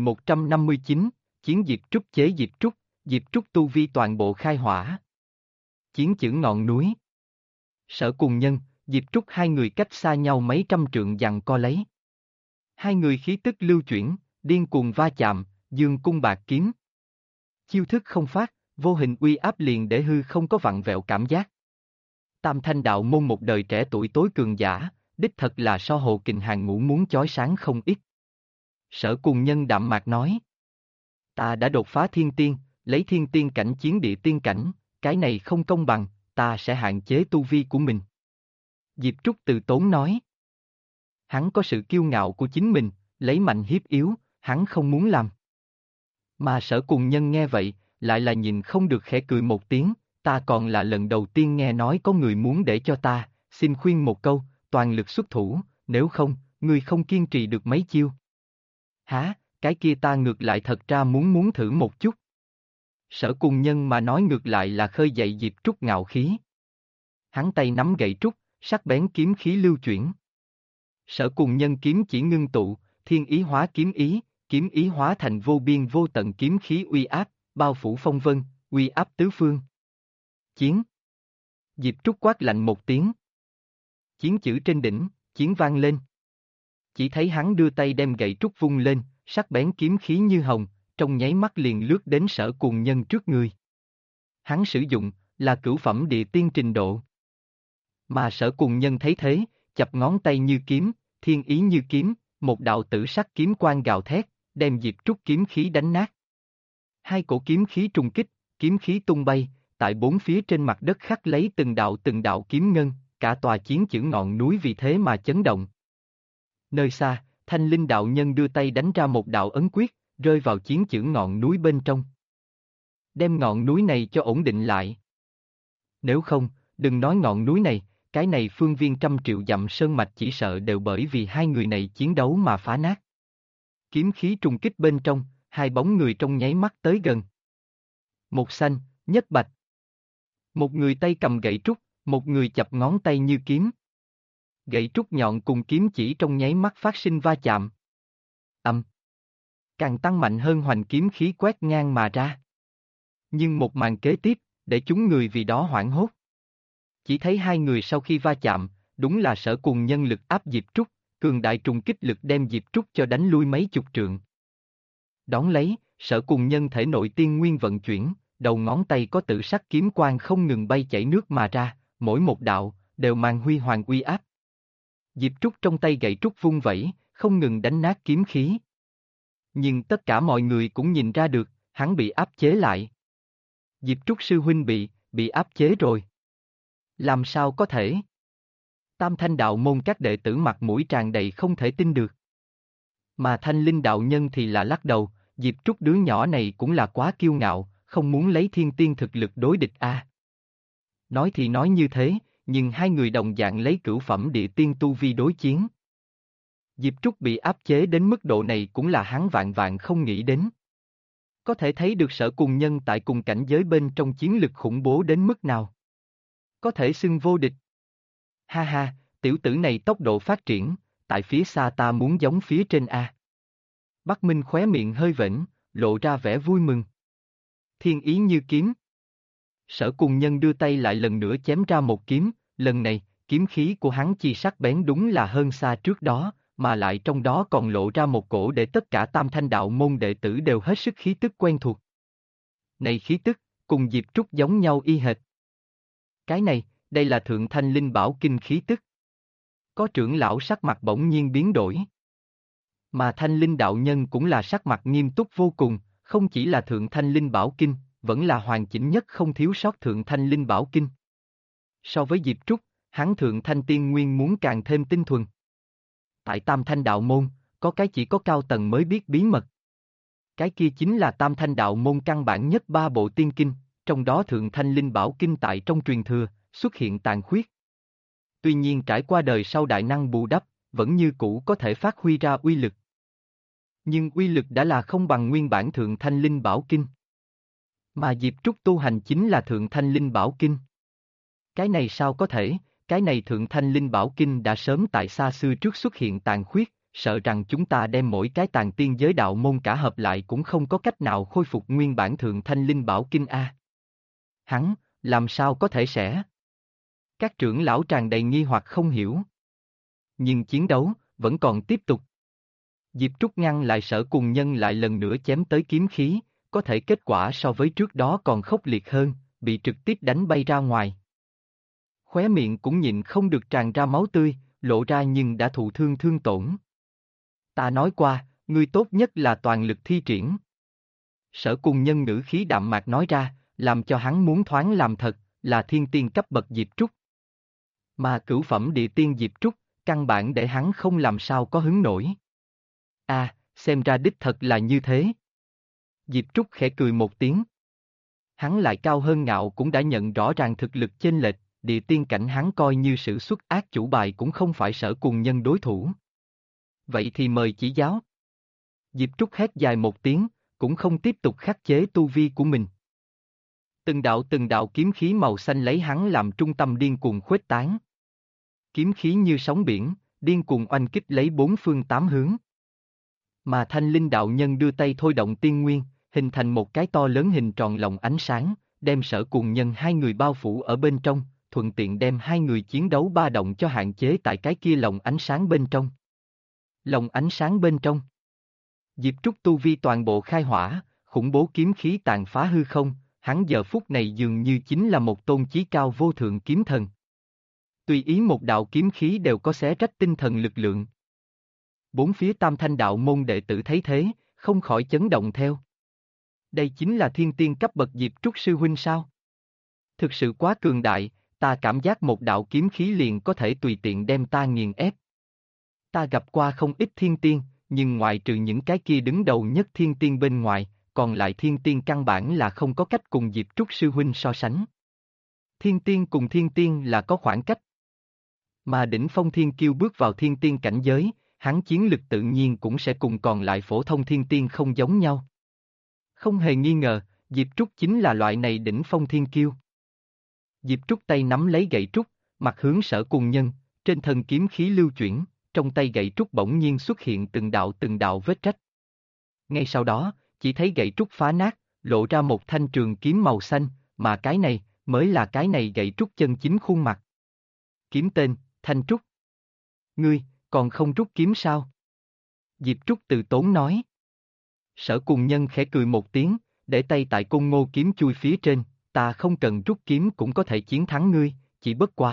1159, Chiến Diệp Trúc chế Diệp Trúc tu vi toàn bộ khai hỏa. Chiến chữ ngọn núi. Sở Cùng Nhân, Diệp Trúc hai người cách xa nhau mấy trăm trượng giằng co lấy. Hai người khí tức lưu chuyển, điên cuồng va chạm, dương cung bạc kiếm. Chiêu thức không phát, vô hình uy áp liền để hư không có vặn vẹo cảm giác. Tam Thanh đạo môn một đời trẻ tuổi tối cường giả, đích thật là so Hồ Kình hàng ngũ muốn chói sáng không ít. Sở Cùng Nhân đạm mạc nói. Ta đã đột phá thiên tiên, lấy thiên tiên cảnh chiến địa tiên cảnh, cái này không công bằng, ta sẽ hạn chế tu vi của mình. Diệp Trúc từ tốn nói. Hắn có sự kiêu ngạo của chính mình, lấy mạnh hiếp yếu, hắn không muốn làm. Mà Sở Cùng Nhân nghe vậy, lại là nhìn không được khẽ cười một tiếng, ta còn là lần đầu tiên nghe nói có người muốn để cho ta, xin khuyên một câu, toàn lực xuất thủ, nếu không, ngươi không kiên trì được mấy chiêu. Hả, cái kia ta ngược lại thật ra muốn thử một chút. Sở Cùng Nhân mà nói ngược lại là khơi dậy Diệp Trúc ngạo khí. Hắn tay nắm gậy trúc, sắc bén kiếm khí lưu chuyển. Sở Cùng Nhân kiếm chỉ ngưng tụ, thiên ý hóa kiếm ý hóa thành vô biên vô tận kiếm khí uy áp, bao phủ phong vân, uy áp tứ phương. Chiến. Diệp Trúc quát lạnh một tiếng. Chiến chữ trên đỉnh, chiến vang lên. Chỉ thấy hắn đưa tay đem gậy trúc vung lên, sắc bén kiếm khí như hồng, trong nháy mắt liền lướt đến Sở Cùng Nhân trước người. Hắn sử dụng, là cửu phẩm địa tiên trình độ. Mà Sở Cùng Nhân thấy thế, chập ngón tay như kiếm, thiên ý như kiếm, một đạo tử sắc kiếm quang gào thét, đem Diệp Trúc kiếm khí đánh nát. Hai cổ kiếm khí trùng kích, kiếm khí tung bay, tại bốn phía trên mặt đất khắc lấy từng đạo kiếm ngân, cả tòa chiến chữ ngọn núi vì thế mà chấn động. Nơi xa, Thanh Linh đạo nhân đưa tay đánh ra một đạo ấn quyết, rơi vào chiến chữ ngọn núi bên trong. Đem ngọn núi này cho ổn định lại. Nếu không, đừng nói ngọn núi này, cái này phương viên trăm triệu dặm sơn mạch chỉ sợ đều bởi vì hai người này chiến đấu mà phá nát. Kiếm khí trùng kích bên trong, hai bóng người trong nháy mắt tới gần. Một xanh, nhất bạch. Một người tay cầm gậy trúc, một người chập ngón tay như kiếm. Gậy trúc nhọn cùng kiếm chỉ trong nháy mắt phát sinh va chạm. Càng tăng mạnh hơn hoành kiếm khí quét ngang mà ra. Nhưng một màn kế tiếp, để chúng người vì đó hoảng hốt. Chỉ thấy hai người sau khi va chạm, đúng là Sở Cùng Nhân lực áp Diệp Trúc, cường đại trùng kích lực đem Diệp Trúc cho đánh lui mấy chục trượng. Đón lấy, Sở Cùng Nhân thể nội tiên nguyên vận chuyển, đầu ngón tay có tự sắc kiếm quang không ngừng bay chảy nước mà ra, mỗi một đạo, đều mang huy hoàng uy áp. Diệp Trúc trong tay gậy trúc vung vẩy, không ngừng đánh nát kiếm khí. Nhưng tất cả mọi người cũng nhìn ra được, hắn bị áp chế lại. Diệp Trúc sư huynh bị áp chế rồi. Làm sao có thể? Tam Thanh đạo môn các đệ tử mặt mũi tràn đầy không thể tin được. Mà Thanh Linh đạo nhân thì là lắc đầu, Diệp Trúc đứa nhỏ này cũng là quá kiêu ngạo, không muốn lấy thiên tiên thực lực đối địch a. Nói thì nói như thế, nhưng hai người đồng dạng lấy cửu phẩm địa tiên tu vi đối chiến. Diệp Trúc bị áp chế đến mức độ này cũng là hắn vạn vạn không nghĩ đến. Có thể thấy được Sở Cùng Nhân tại cùng cảnh giới bên trong chiến lực khủng bố đến mức nào. Có thể xưng vô địch. Ha ha, tiểu tử này tốc độ phát triển, tại phía xa ta muốn giống phía trên a. Bắc Minh khóe miệng hơi vểnh, lộ ra vẻ vui mừng. Thiên ý như kiếm. Sở Cùng Nhân đưa tay lại lần nữa chém ra một kiếm, lần này, kiếm khí của hắn chi sắc bén đúng là hơn xa trước đó, mà lại trong đó còn lộ ra một cổ để tất cả Tam Thanh đạo môn đệ tử đều hết sức khí tức quen thuộc. Này khí tức, cùng Diệp Trúc giống nhau y hệt. Cái này, đây là Thượng Thanh Linh Bảo Kinh khí tức. Có trưởng lão sắc mặt bỗng nhiên biến đổi. Mà Thanh Linh đạo nhân cũng là sắc mặt nghiêm túc vô cùng, không chỉ là Thượng Thanh Linh Bảo Kinh, vẫn là hoàn chỉnh nhất không thiếu sót Thượng Thanh Linh Bảo Kinh. So với Diệp Trúc, hắn Thượng Thanh Tiên Nguyên muốn càng thêm tinh thuần. Tại Tam Thanh đạo môn, có cái chỉ có cao tầng mới biết bí mật. Cái kia chính là Tam Thanh đạo môn căn bản nhất ba bộ tiên kinh, trong đó Thượng Thanh Linh Bảo Kinh tại trong truyền thừa, xuất hiện tàn khuyết. Tuy nhiên trải qua đời sau đại năng bù đắp, vẫn như cũ có thể phát huy ra uy lực. Nhưng uy lực đã là không bằng nguyên bản Thượng Thanh Linh Bảo Kinh. Mà Diệp Trúc tu hành chính là Thượng Thanh Linh Bảo Kinh. Cái này sao có thể, cái này Thượng Thanh Linh Bảo Kinh đã sớm tại xa xưa trước xuất hiện tàn khuyết, sợ rằng chúng ta đem mỗi cái tàn tiên giới đạo môn cả hợp lại cũng không có cách nào khôi phục nguyên bản Thượng Thanh Linh Bảo Kinh a. Hắn, làm sao có thể sẽ? Các trưởng lão tràn đầy nghi hoặc không hiểu. Nhưng chiến đấu, vẫn còn tiếp tục. Diệp Trúc ngăn lại Sở Cùng Nhân lại lần nữa chém tới kiếm khí, có thể kết quả so với trước đó còn khốc liệt hơn, bị trực tiếp đánh bay ra ngoài. Khóe miệng cũng nhịn không được tràn ra máu tươi, lộ ra nhưng đã thụ thương tổn. Ta nói qua, ngươi tốt nhất là toàn lực thi triển. Sở Cùng Nhân ngữ khí đạm mạc nói ra, làm cho hắn muốn thoáng làm thật, là thiên tiên cấp bậc Diệp Trúc. Mà cửu phẩm địa tiên Diệp Trúc, căn bản để hắn không làm sao có hứng nổi. Xem ra đích thật là như thế. Diệp Trúc khẽ cười một tiếng. Hắn lại cao hơn ngạo cũng đã nhận rõ ràng thực lực chênh lệch, địa tiên cảnh hắn coi như sử xuất ác chủ bài cũng không phải Sở Cùng Nhân đối thủ. Vậy thì mời chỉ giáo. Diệp Trúc hét dài một tiếng, cũng không tiếp tục khắc chế tu vi của mình. Từng đạo kiếm khí màu xanh lấy hắn làm trung tâm điên cuồng khuếch tán. Kiếm khí như sóng biển, điên cuồng oanh kích lấy bốn phương tám hướng. Mà Thanh Linh đạo nhân đưa tay thôi động tiên nguyên, hình thành một cái to lớn hình tròn lồng ánh sáng, đem Sở Cùng Nhân hai người bao phủ ở bên trong, thuận tiện đem hai người chiến đấu ba động cho hạn chế tại cái kia lồng ánh sáng bên trong. Lồng ánh sáng bên trong. Diệp Trúc tu vi toàn bộ khai hỏa, khủng bố kiếm khí tàn phá hư không, hắn giờ phút này dường như chính là một tôn chí cao vô thượng kiếm thần. Tùy ý một đạo kiếm khí đều có xé rách tinh thần lực lượng. Bốn phía Tam Thanh đạo môn đệ tử thấy thế, không khỏi chấn động theo. Đây chính là thiên tiên cấp bậc Diệp Trúc sư huynh sao? Thực sự quá cường đại, ta cảm giác một đạo kiếm khí liền có thể tùy tiện đem ta nghiền ép. Ta gặp qua không ít thiên tiên, nhưng ngoại trừ những cái kia đứng đầu nhất thiên tiên bên ngoài, còn lại thiên tiên căn bản là không có cách cùng Diệp Trúc sư huynh so sánh. Thiên tiên cùng thiên tiên là có khoảng cách. Mà đỉnh phong thiên kiêu bước vào thiên tiên cảnh giới, hắn chiến lực tự nhiên cũng sẽ cùng còn lại phổ thông thiên tiên không giống nhau. Không hề nghi ngờ, Diệp Trúc chính là loại này đỉnh phong thiên kiêu. Diệp Trúc tay nắm lấy gậy trúc, mặt hướng Sở Cùng Nhân, trên thân kiếm khí lưu chuyển, trong tay gậy trúc bỗng nhiên xuất hiện từng đạo vết rách. Ngay sau đó, chỉ thấy gậy trúc phá nát, lộ ra một thanh trường kiếm màu xanh, mà cái này, mới là cái này gậy trúc chân chính khuôn mặt. Kiếm tên, Thanh Trúc. Ngươi, còn không rút kiếm sao? Diệp Trúc từ tốn nói. Sở Cùng Nhân khẽ cười một tiếng, để tay tại côn ngô kiếm chui phía trên, ta không cần rút kiếm cũng có thể chiến thắng ngươi, chỉ bất quá,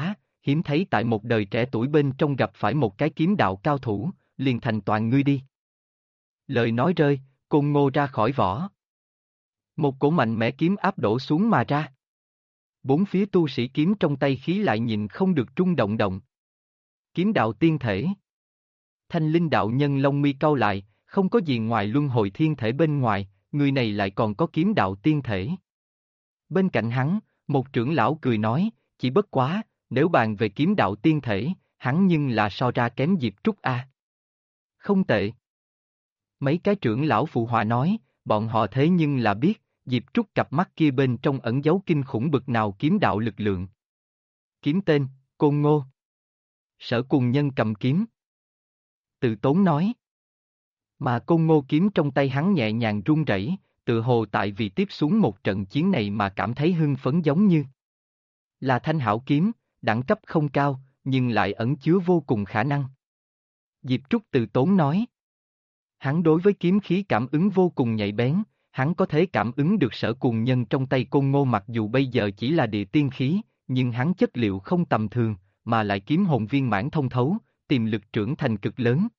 hiếm thấy tại một đời trẻ tuổi bên trong gặp phải một cái kiếm đạo cao thủ, liền thành toàn ngươi đi. Lời nói rơi, Côn Ngô ra khỏi vỏ. Một cỗ mạnh mẽ kiếm áp đổ xuống mà ra. Bốn phía tu sĩ kiếm trong tay khí lại nhìn không được rung động động. Kiếm đạo tiên thể. Thanh linh đạo nhân lông mi cau lại, không có gì ngoài luân hồi thiên thể bên ngoài, người này lại còn có kiếm đạo tiên thể. Bên cạnh hắn, một trưởng lão cười nói, chỉ bất quá, nếu bàn về kiếm đạo tiên thể, hắn nhưng là so ra kém Diệp Trúc a. Không tệ. Mấy cái trưởng lão phụ họa nói, bọn họ thế nhưng là biết, Diệp Trúc cặp mắt kia bên trong ẩn giấu kinh khủng bực nào kiếm đạo lực lượng. Kiếm tên, Côn Ngô. Sở Cùng Nhân cầm kiếm. Từ Tốn nói. Mà Côn Ngô kiếm trong tay hắn nhẹ nhàng run rẩy, tự hồ tại vì tiếp xuống một trận chiến này mà cảm thấy hưng phấn giống như là thanh hảo kiếm, đẳng cấp không cao, nhưng lại ẩn chứa vô cùng khả năng. Diệp Trúc Từ Tốn nói. Hắn đối với kiếm khí cảm ứng vô cùng nhạy bén, hắn có thể cảm ứng được Sở Cùng Nhân trong tay Côn Ngô mặc dù bây giờ chỉ là địa tiên khí, nhưng hắn chất liệu không tầm thường, mà lại kiếm hồn viên mãn thông thấu, tiềm lực trưởng thành cực lớn.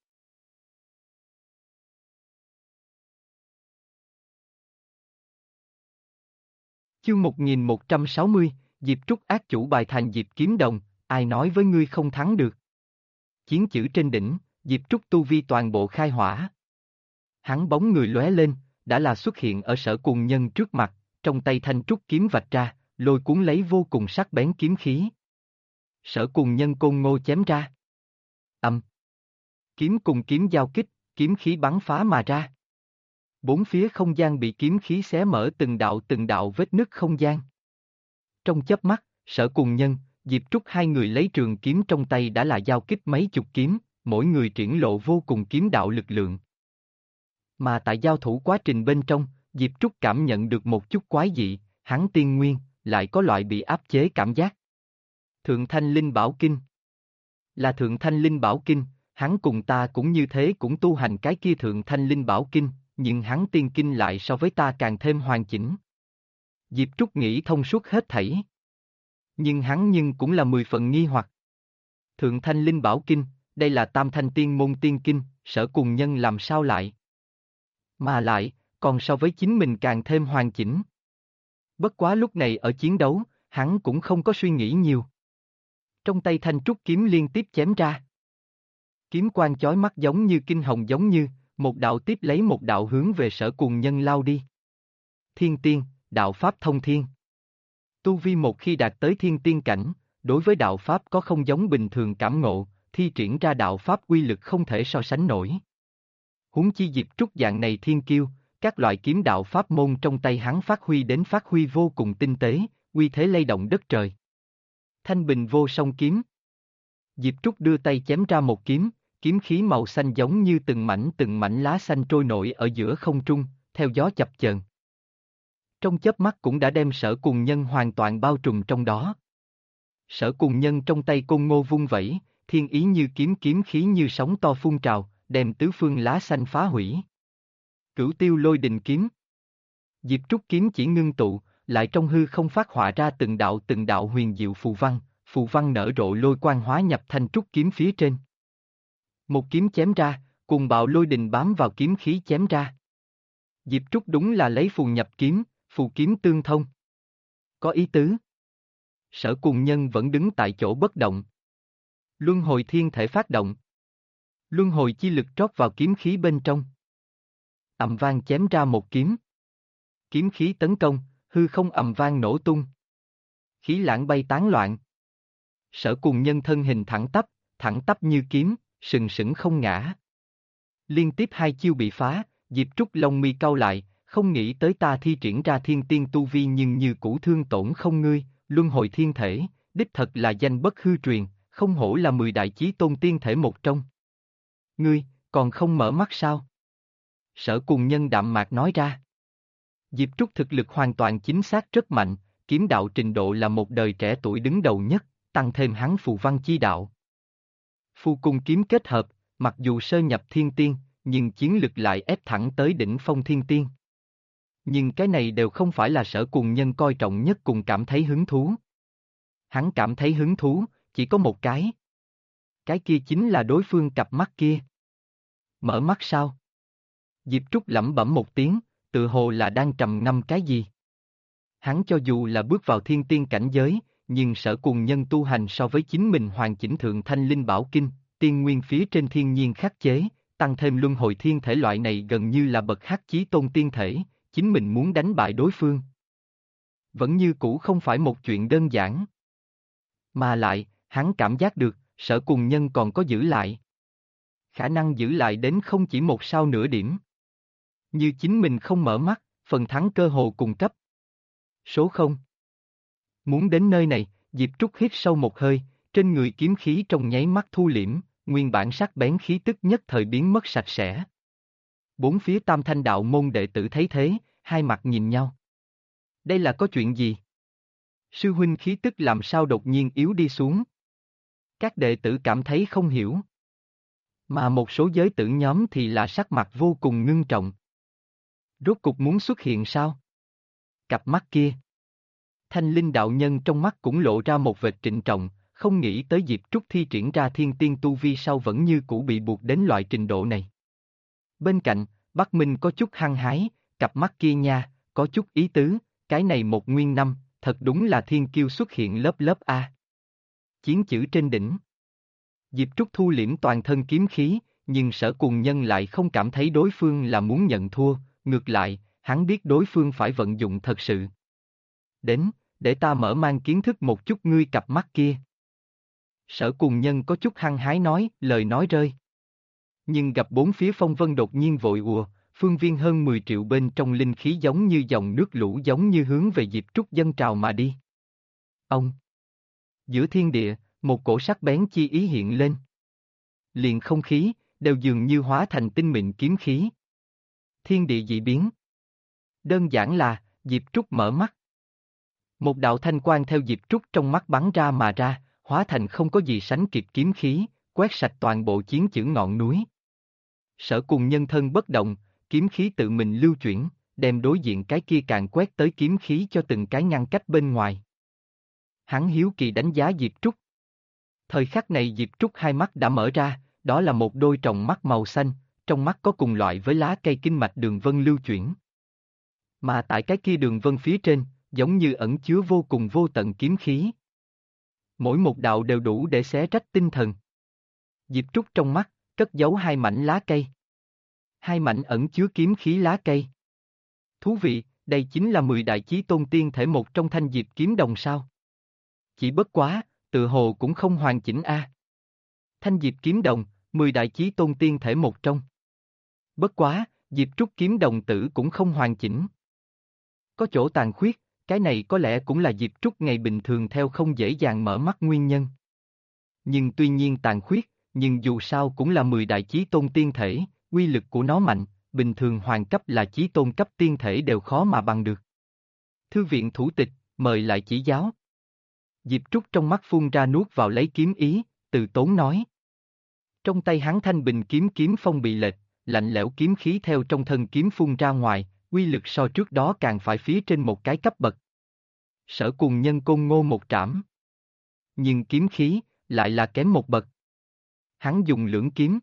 Chương 1160, Diệp Trúc ác chủ bài thành Diệp Kiếm Đồng, ai nói với ngươi không thắng được. Chiến chữ trên đỉnh, Diệp Trúc tu vi toàn bộ khai hỏa. Hắn bóng người lóe lên, đã là xuất hiện ở Sở Cùng Nhân trước mặt, trong tay thanh trúc kiếm vạch ra, lôi cuốn lấy vô cùng sắc bén kiếm khí. Sở Cùng Nhân Côn Ngô chém ra. Âm. Kiếm cùng kiếm giao kích, kiếm khí bắn phá mà ra. Bốn phía không gian bị kiếm khí xé mở từng đạo vết nứt không gian. Trong chớp mắt, Sở Cùng Nhân, Diệp Trúc hai người lấy trường kiếm trong tay đã là giao kích mấy chục kiếm, mỗi người triển lộ vô cùng kiếm đạo lực lượng. Mà tại giao thủ quá trình bên trong, Diệp Trúc cảm nhận được một chút quái dị, hắn tiên nguyên, lại có loại bị áp chế cảm giác. Thượng Thanh Linh Bảo Kinh. Là Thượng Thanh Linh Bảo Kinh, hắn cùng ta cũng như thế cũng tu hành cái kia Thượng Thanh Linh Bảo Kinh, nhưng hắn tiên kinh lại so với ta càng thêm hoàn chỉnh. Diệp Trúc nghĩ thông suốt hết thảy. Nhưng hắn cũng là 10 phần nghi hoặc. Thượng Thanh Linh Bảo Kinh, đây là Tam Thanh Tiên Môn Tiên Kinh, Sở Cùng Nhân làm sao lại? Mà lại, còn so với chính mình càng thêm hoàn chỉnh. Bất quá lúc này ở chiến đấu, hắn cũng không có suy nghĩ nhiều. Trong tay thanh trúc kiếm liên tiếp chém ra. Kiếm quang chói mắt giống như kinh hồng giống như, một đạo tiếp lấy một đạo hướng về Sở Cùng Nhân lao đi. Thiên tiên, đạo pháp thông thiên. Tu vi một khi đạt tới thiên tiên cảnh, đối với đạo pháp có không giống bình thường cảm ngộ, thi triển ra đạo pháp uy lực không thể so sánh nổi. Huống chi Diệp Trúc dạng này thiên kiêu, các loại kiếm đạo pháp môn trong tay hắn phát huy vô cùng tinh tế, uy thế lay động đất trời. Thanh bình vô song kiếm. Diệp Trúc đưa tay chém ra một kiếm, kiếm khí màu xanh giống như từng mảnh lá xanh trôi nổi ở giữa không trung, theo gió chập chờn. Trong chớp mắt cũng đã đem Sở Cùng Nhân hoàn toàn bao trùm trong đó. Sở Cùng Nhân trong tay Côn Ngô vung vẩy, thiên ý như kiếm khí như sóng to phun trào, đem tứ phương lá xanh phá hủy. Cửu Tiêu Lôi Đình Kiếm. Diệp Trúc kiếm chỉ ngưng tụ, lại trong hư không phát họa ra từng đạo huyền diệu phù văn nở rộ lôi quang hóa nhập thanh trúc kiếm phía trên. Một kiếm chém ra, cùng bạo lôi đình bám vào kiếm khí chém ra. Diệp Trúc đúng là lấy phù nhập kiếm, phù kiếm tương thông. Có ý tứ. Sở Cùng Nhân vẫn đứng tại chỗ bất động. Luân hồi thiên thể phát động. Luân hồi chi lực trót vào kiếm khí bên trong. Ầm vang chém ra một kiếm. Kiếm khí tấn công, hư không ầm vang nổ tung. Khí lãng bay tán loạn. Sở Cùng Nhân thân hình thẳng tắp như kiếm, sừng sững không ngã. Liên tiếp hai chiêu bị phá, Diệp Trúc lông mi cau lại, không nghĩ tới ta thi triển ra thiên tiên tu vi nhưng như cũ thương tổn không ngươi, luân hồi thiên thể, đích thật là danh bất hư truyền, không hổ là 10 đại chí tôn tiên thể một trong. Ngươi, còn không mở mắt sao? Sở Cùng Nhân đạm mạc nói ra. Diệp Trúc thực lực hoàn toàn chính xác rất mạnh, kiếm đạo trình độ là một đời trẻ tuổi đứng đầu nhất, tăng thêm hắn phù văn chi đạo. Phù cùng kiếm kết hợp, mặc dù sơ nhập thiên tiên, nhưng chiến lực lại ép thẳng tới đỉnh phong thiên tiên. Nhưng cái này đều không phải là Sở Cùng Nhân coi trọng nhất cùng cảm thấy hứng thú. Hắn cảm thấy hứng thú, chỉ có một cái. Cái kia chính là đối phương cặp mắt kia. Mở mắt sao? Diệp Trúc lẩm bẩm một tiếng, tự hồ là đang trầm ngâm cái gì. Hắn cho dù là bước vào thiên tiên cảnh giới, nhưng Sở Cùng Nhân tu hành so với chính mình hoàn chỉnh thượng thanh linh bảo kinh, tiên nguyên phía trên thiên nhiên khắc chế, tăng thêm luân hồi thiên thể loại này gần như là bậc hắc chí tôn tiên thể, chính mình muốn đánh bại đối phương. Vẫn như cũ không phải một chuyện đơn giản. Mà lại, hắn cảm giác được, Sở Cùng Nhân còn có giữ lại. Khả năng giữ lại đến không chỉ một sao nửa điểm. Như chính mình không mở mắt, phần thắng cơ hồ cùng cấp. Số 0. Muốn đến nơi này, Diệp Trúc hít sâu một hơi, trên người kiếm khí trong nháy mắt thu liễm, nguyên bản sắc bén khí tức nhất thời biến mất sạch sẽ. Bốn phía Tam Thanh đạo môn đệ tử thấy thế, hai mặt nhìn nhau. Đây là có chuyện gì? Sư huynh khí tức làm sao đột nhiên yếu đi xuống? Các đệ tử cảm thấy không hiểu. Mà một số giới tử nhóm thì là sắc mặt vô cùng ngưng trọng. Rốt cục muốn xuất hiện sao? Cặp mắt kia. Thanh linh đạo nhân trong mắt cũng lộ ra một vệt trịnh trọng, không nghĩ tới Diệp Trúc thi triển ra thiên tiên tu vi sau vẫn như cũ bị buộc đến loại trình độ này. Bên cạnh, Bắc Minh có chút hăng hái, cặp mắt kia nha, có chút ý tứ, cái này một nguyên năm, thật đúng là thiên kiêu xuất hiện lớp lớp A. Chiến chữ trên đỉnh. Diệp Trúc thu liễm toàn thân kiếm khí, nhưng Sở Cùng Nhân lại không cảm thấy đối phương là muốn nhận thua, ngược lại, hắn biết đối phương phải vận dụng thật sự. Đến, để ta mở mang kiến thức một chút ngươi cặp mắt kia. Sở Cùng Nhân có chút hăng hái nói, lời nói rơi. Nhưng gặp bốn phía phong vân đột nhiên vội ùa, phương viên hơn 10 triệu bên trong linh khí giống như dòng nước lũ giống như hướng về Diệp Trúc dâng trào mà đi. Ông! Giữa thiên địa, một cổ sắc bén chi ý hiện lên. Liền không khí, đều dường như hóa thành tinh mịn kiếm khí. Thiên địa dị biến. Đơn giản là, Diệp Trúc mở mắt. Một đạo thanh quang theo Diệp Trúc trong mắt bắn ra mà ra, hóa thành không có gì sánh kịp kiếm khí, quét sạch toàn bộ chiến chữ ngọn núi. Sở Cùng Nhân thân bất động, kiếm khí tự mình lưu chuyển, đem đối diện cái kia càng quét tới kiếm khí cho từng cái ngăn cách bên ngoài. Hắn hiếu kỳ đánh giá Diệp Trúc. Thời khắc này Diệp Trúc hai mắt đã mở ra, đó là một đôi tròng mắt màu xanh, trong mắt có cùng loại với lá cây kinh mạch đường vân lưu chuyển. Mà tại cái kia đường vân phía trên, giống như ẩn chứa vô cùng vô tận kiếm khí. Mỗi một đạo đều đủ để xé rách tinh thần. Diệp Trúc trong mắt, cất giấu hai mảnh lá cây. Hai mảnh ẩn chứa kiếm khí lá cây. Thú vị, đây chính là 10 đại chí tôn tiên thể một trong thanh diệp kiếm đồng sao. Chỉ bất quá, tự hồ cũng không hoàn chỉnh a. Thanh diệp kiếm đồng, 10 đại chí tôn tiên thể một trong. Bất quá, Diệp Trúc kiếm đồng tử cũng không hoàn chỉnh. Có chỗ tàn khuyết, cái này có lẽ cũng là Diệp Trúc ngày bình thường theo không dễ dàng mở mắt nguyên nhân. Nhưng tuy nhiên tàn khuyết, nhưng dù sao cũng là 10 đại chí tôn tiên thể, uy lực của nó mạnh, bình thường hoàng cấp là chí tôn cấp tiên thể đều khó mà bằng được. Thư viện thủ tịch, mời lại chỉ giáo. Diệp Trúc trong mắt phun ra nuốt vào lấy kiếm ý, từ tốn nói. Trong tay hắn thanh bình kiếm phong bị lệch, lạnh lẽo kiếm khí theo trong thân kiếm phun ra ngoài, uy lực so trước đó càng phải phía trên một cái cấp bậc. Sở Cùng Nhân Côn Ngô một trảm. Nhưng kiếm khí, lại là kém một bậc. Hắn dùng lưỡng kiếm.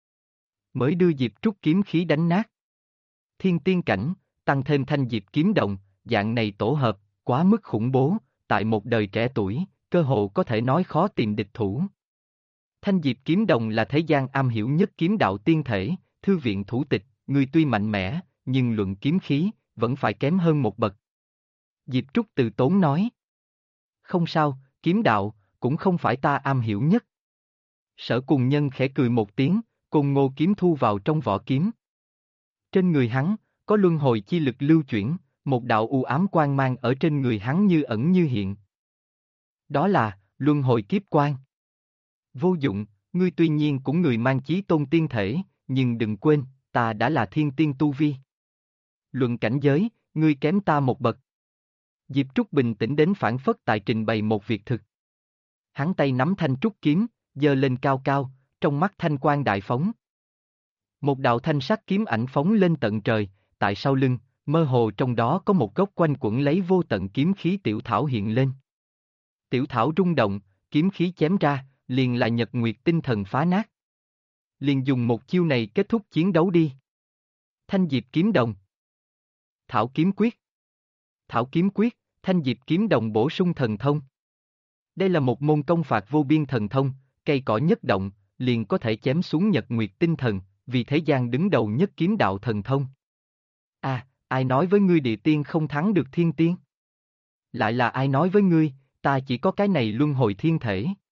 Mới đưa Diệp Trúc kiếm khí đánh nát. Thiên tiên cảnh, tăng thêm thanh diệp kiếm động, dạng này tổ hợp, quá mức khủng bố, tại một đời trẻ tuổi, cơ hồ có thể nói khó tìm địch thủ. Thanh diệp kiếm đồng là thế gian am hiểu nhất kiếm đạo tiên thể, thư viện thủ tịch, người tuy mạnh mẽ, nhưng luận kiếm khí, vẫn phải kém hơn một bậc. Diệp Trúc từ tốn nói. Không sao, kiếm đạo, cũng không phải ta am hiểu nhất. Sở Cùng Nhân khẽ cười một tiếng, Côn Ngô kiếm thu vào trong vỏ kiếm. Trên người hắn, có luân hồi chi lực lưu chuyển, một đạo u ám quang mang ở trên người hắn như ẩn như hiện. Đó là, luân hồi kiếp quang. Vô dụng, ngươi tuy nhiên cũng người mang chí tôn tiên thể, nhưng đừng quên, ta đã là thiên tiên tu vi. Luận cảnh giới, ngươi kém ta một bậc. Diệp Trúc bình tĩnh đến phản phất tại trình bày một việc thực. Hắn tay nắm thanh trúc kiếm, giơ lên cao cao, trong mắt thanh quang đại phóng. Một đạo thanh sắc kiếm ảnh phóng lên tận trời, tại sau lưng, mơ hồ trong đó có một gốc quanh quẩn lấy vô tận kiếm khí tiểu thảo hiện lên. Tiểu thảo rung động, kiếm khí chém ra, liền là nhật nguyệt tinh thần phá nát. Liền dùng một chiêu này kết thúc chiến đấu đi. Thanh diệp kiếm đồng. Thảo kiếm quyết. Thảo kiếm quyết, thanh diệp kiếm đồng bổ sung thần thông. Đây là một môn công phạt vô biên thần thông, cây cỏ nhất động, liền có thể chém xuống nhật nguyệt tinh thần, vì thế gian đứng đầu nhất kiếm đạo thần thông. À, ai nói với ngươi địa tiên không thắng được thiên tiên? Lại là ai nói với ngươi, ta chỉ có cái này luân hồi thiên thể?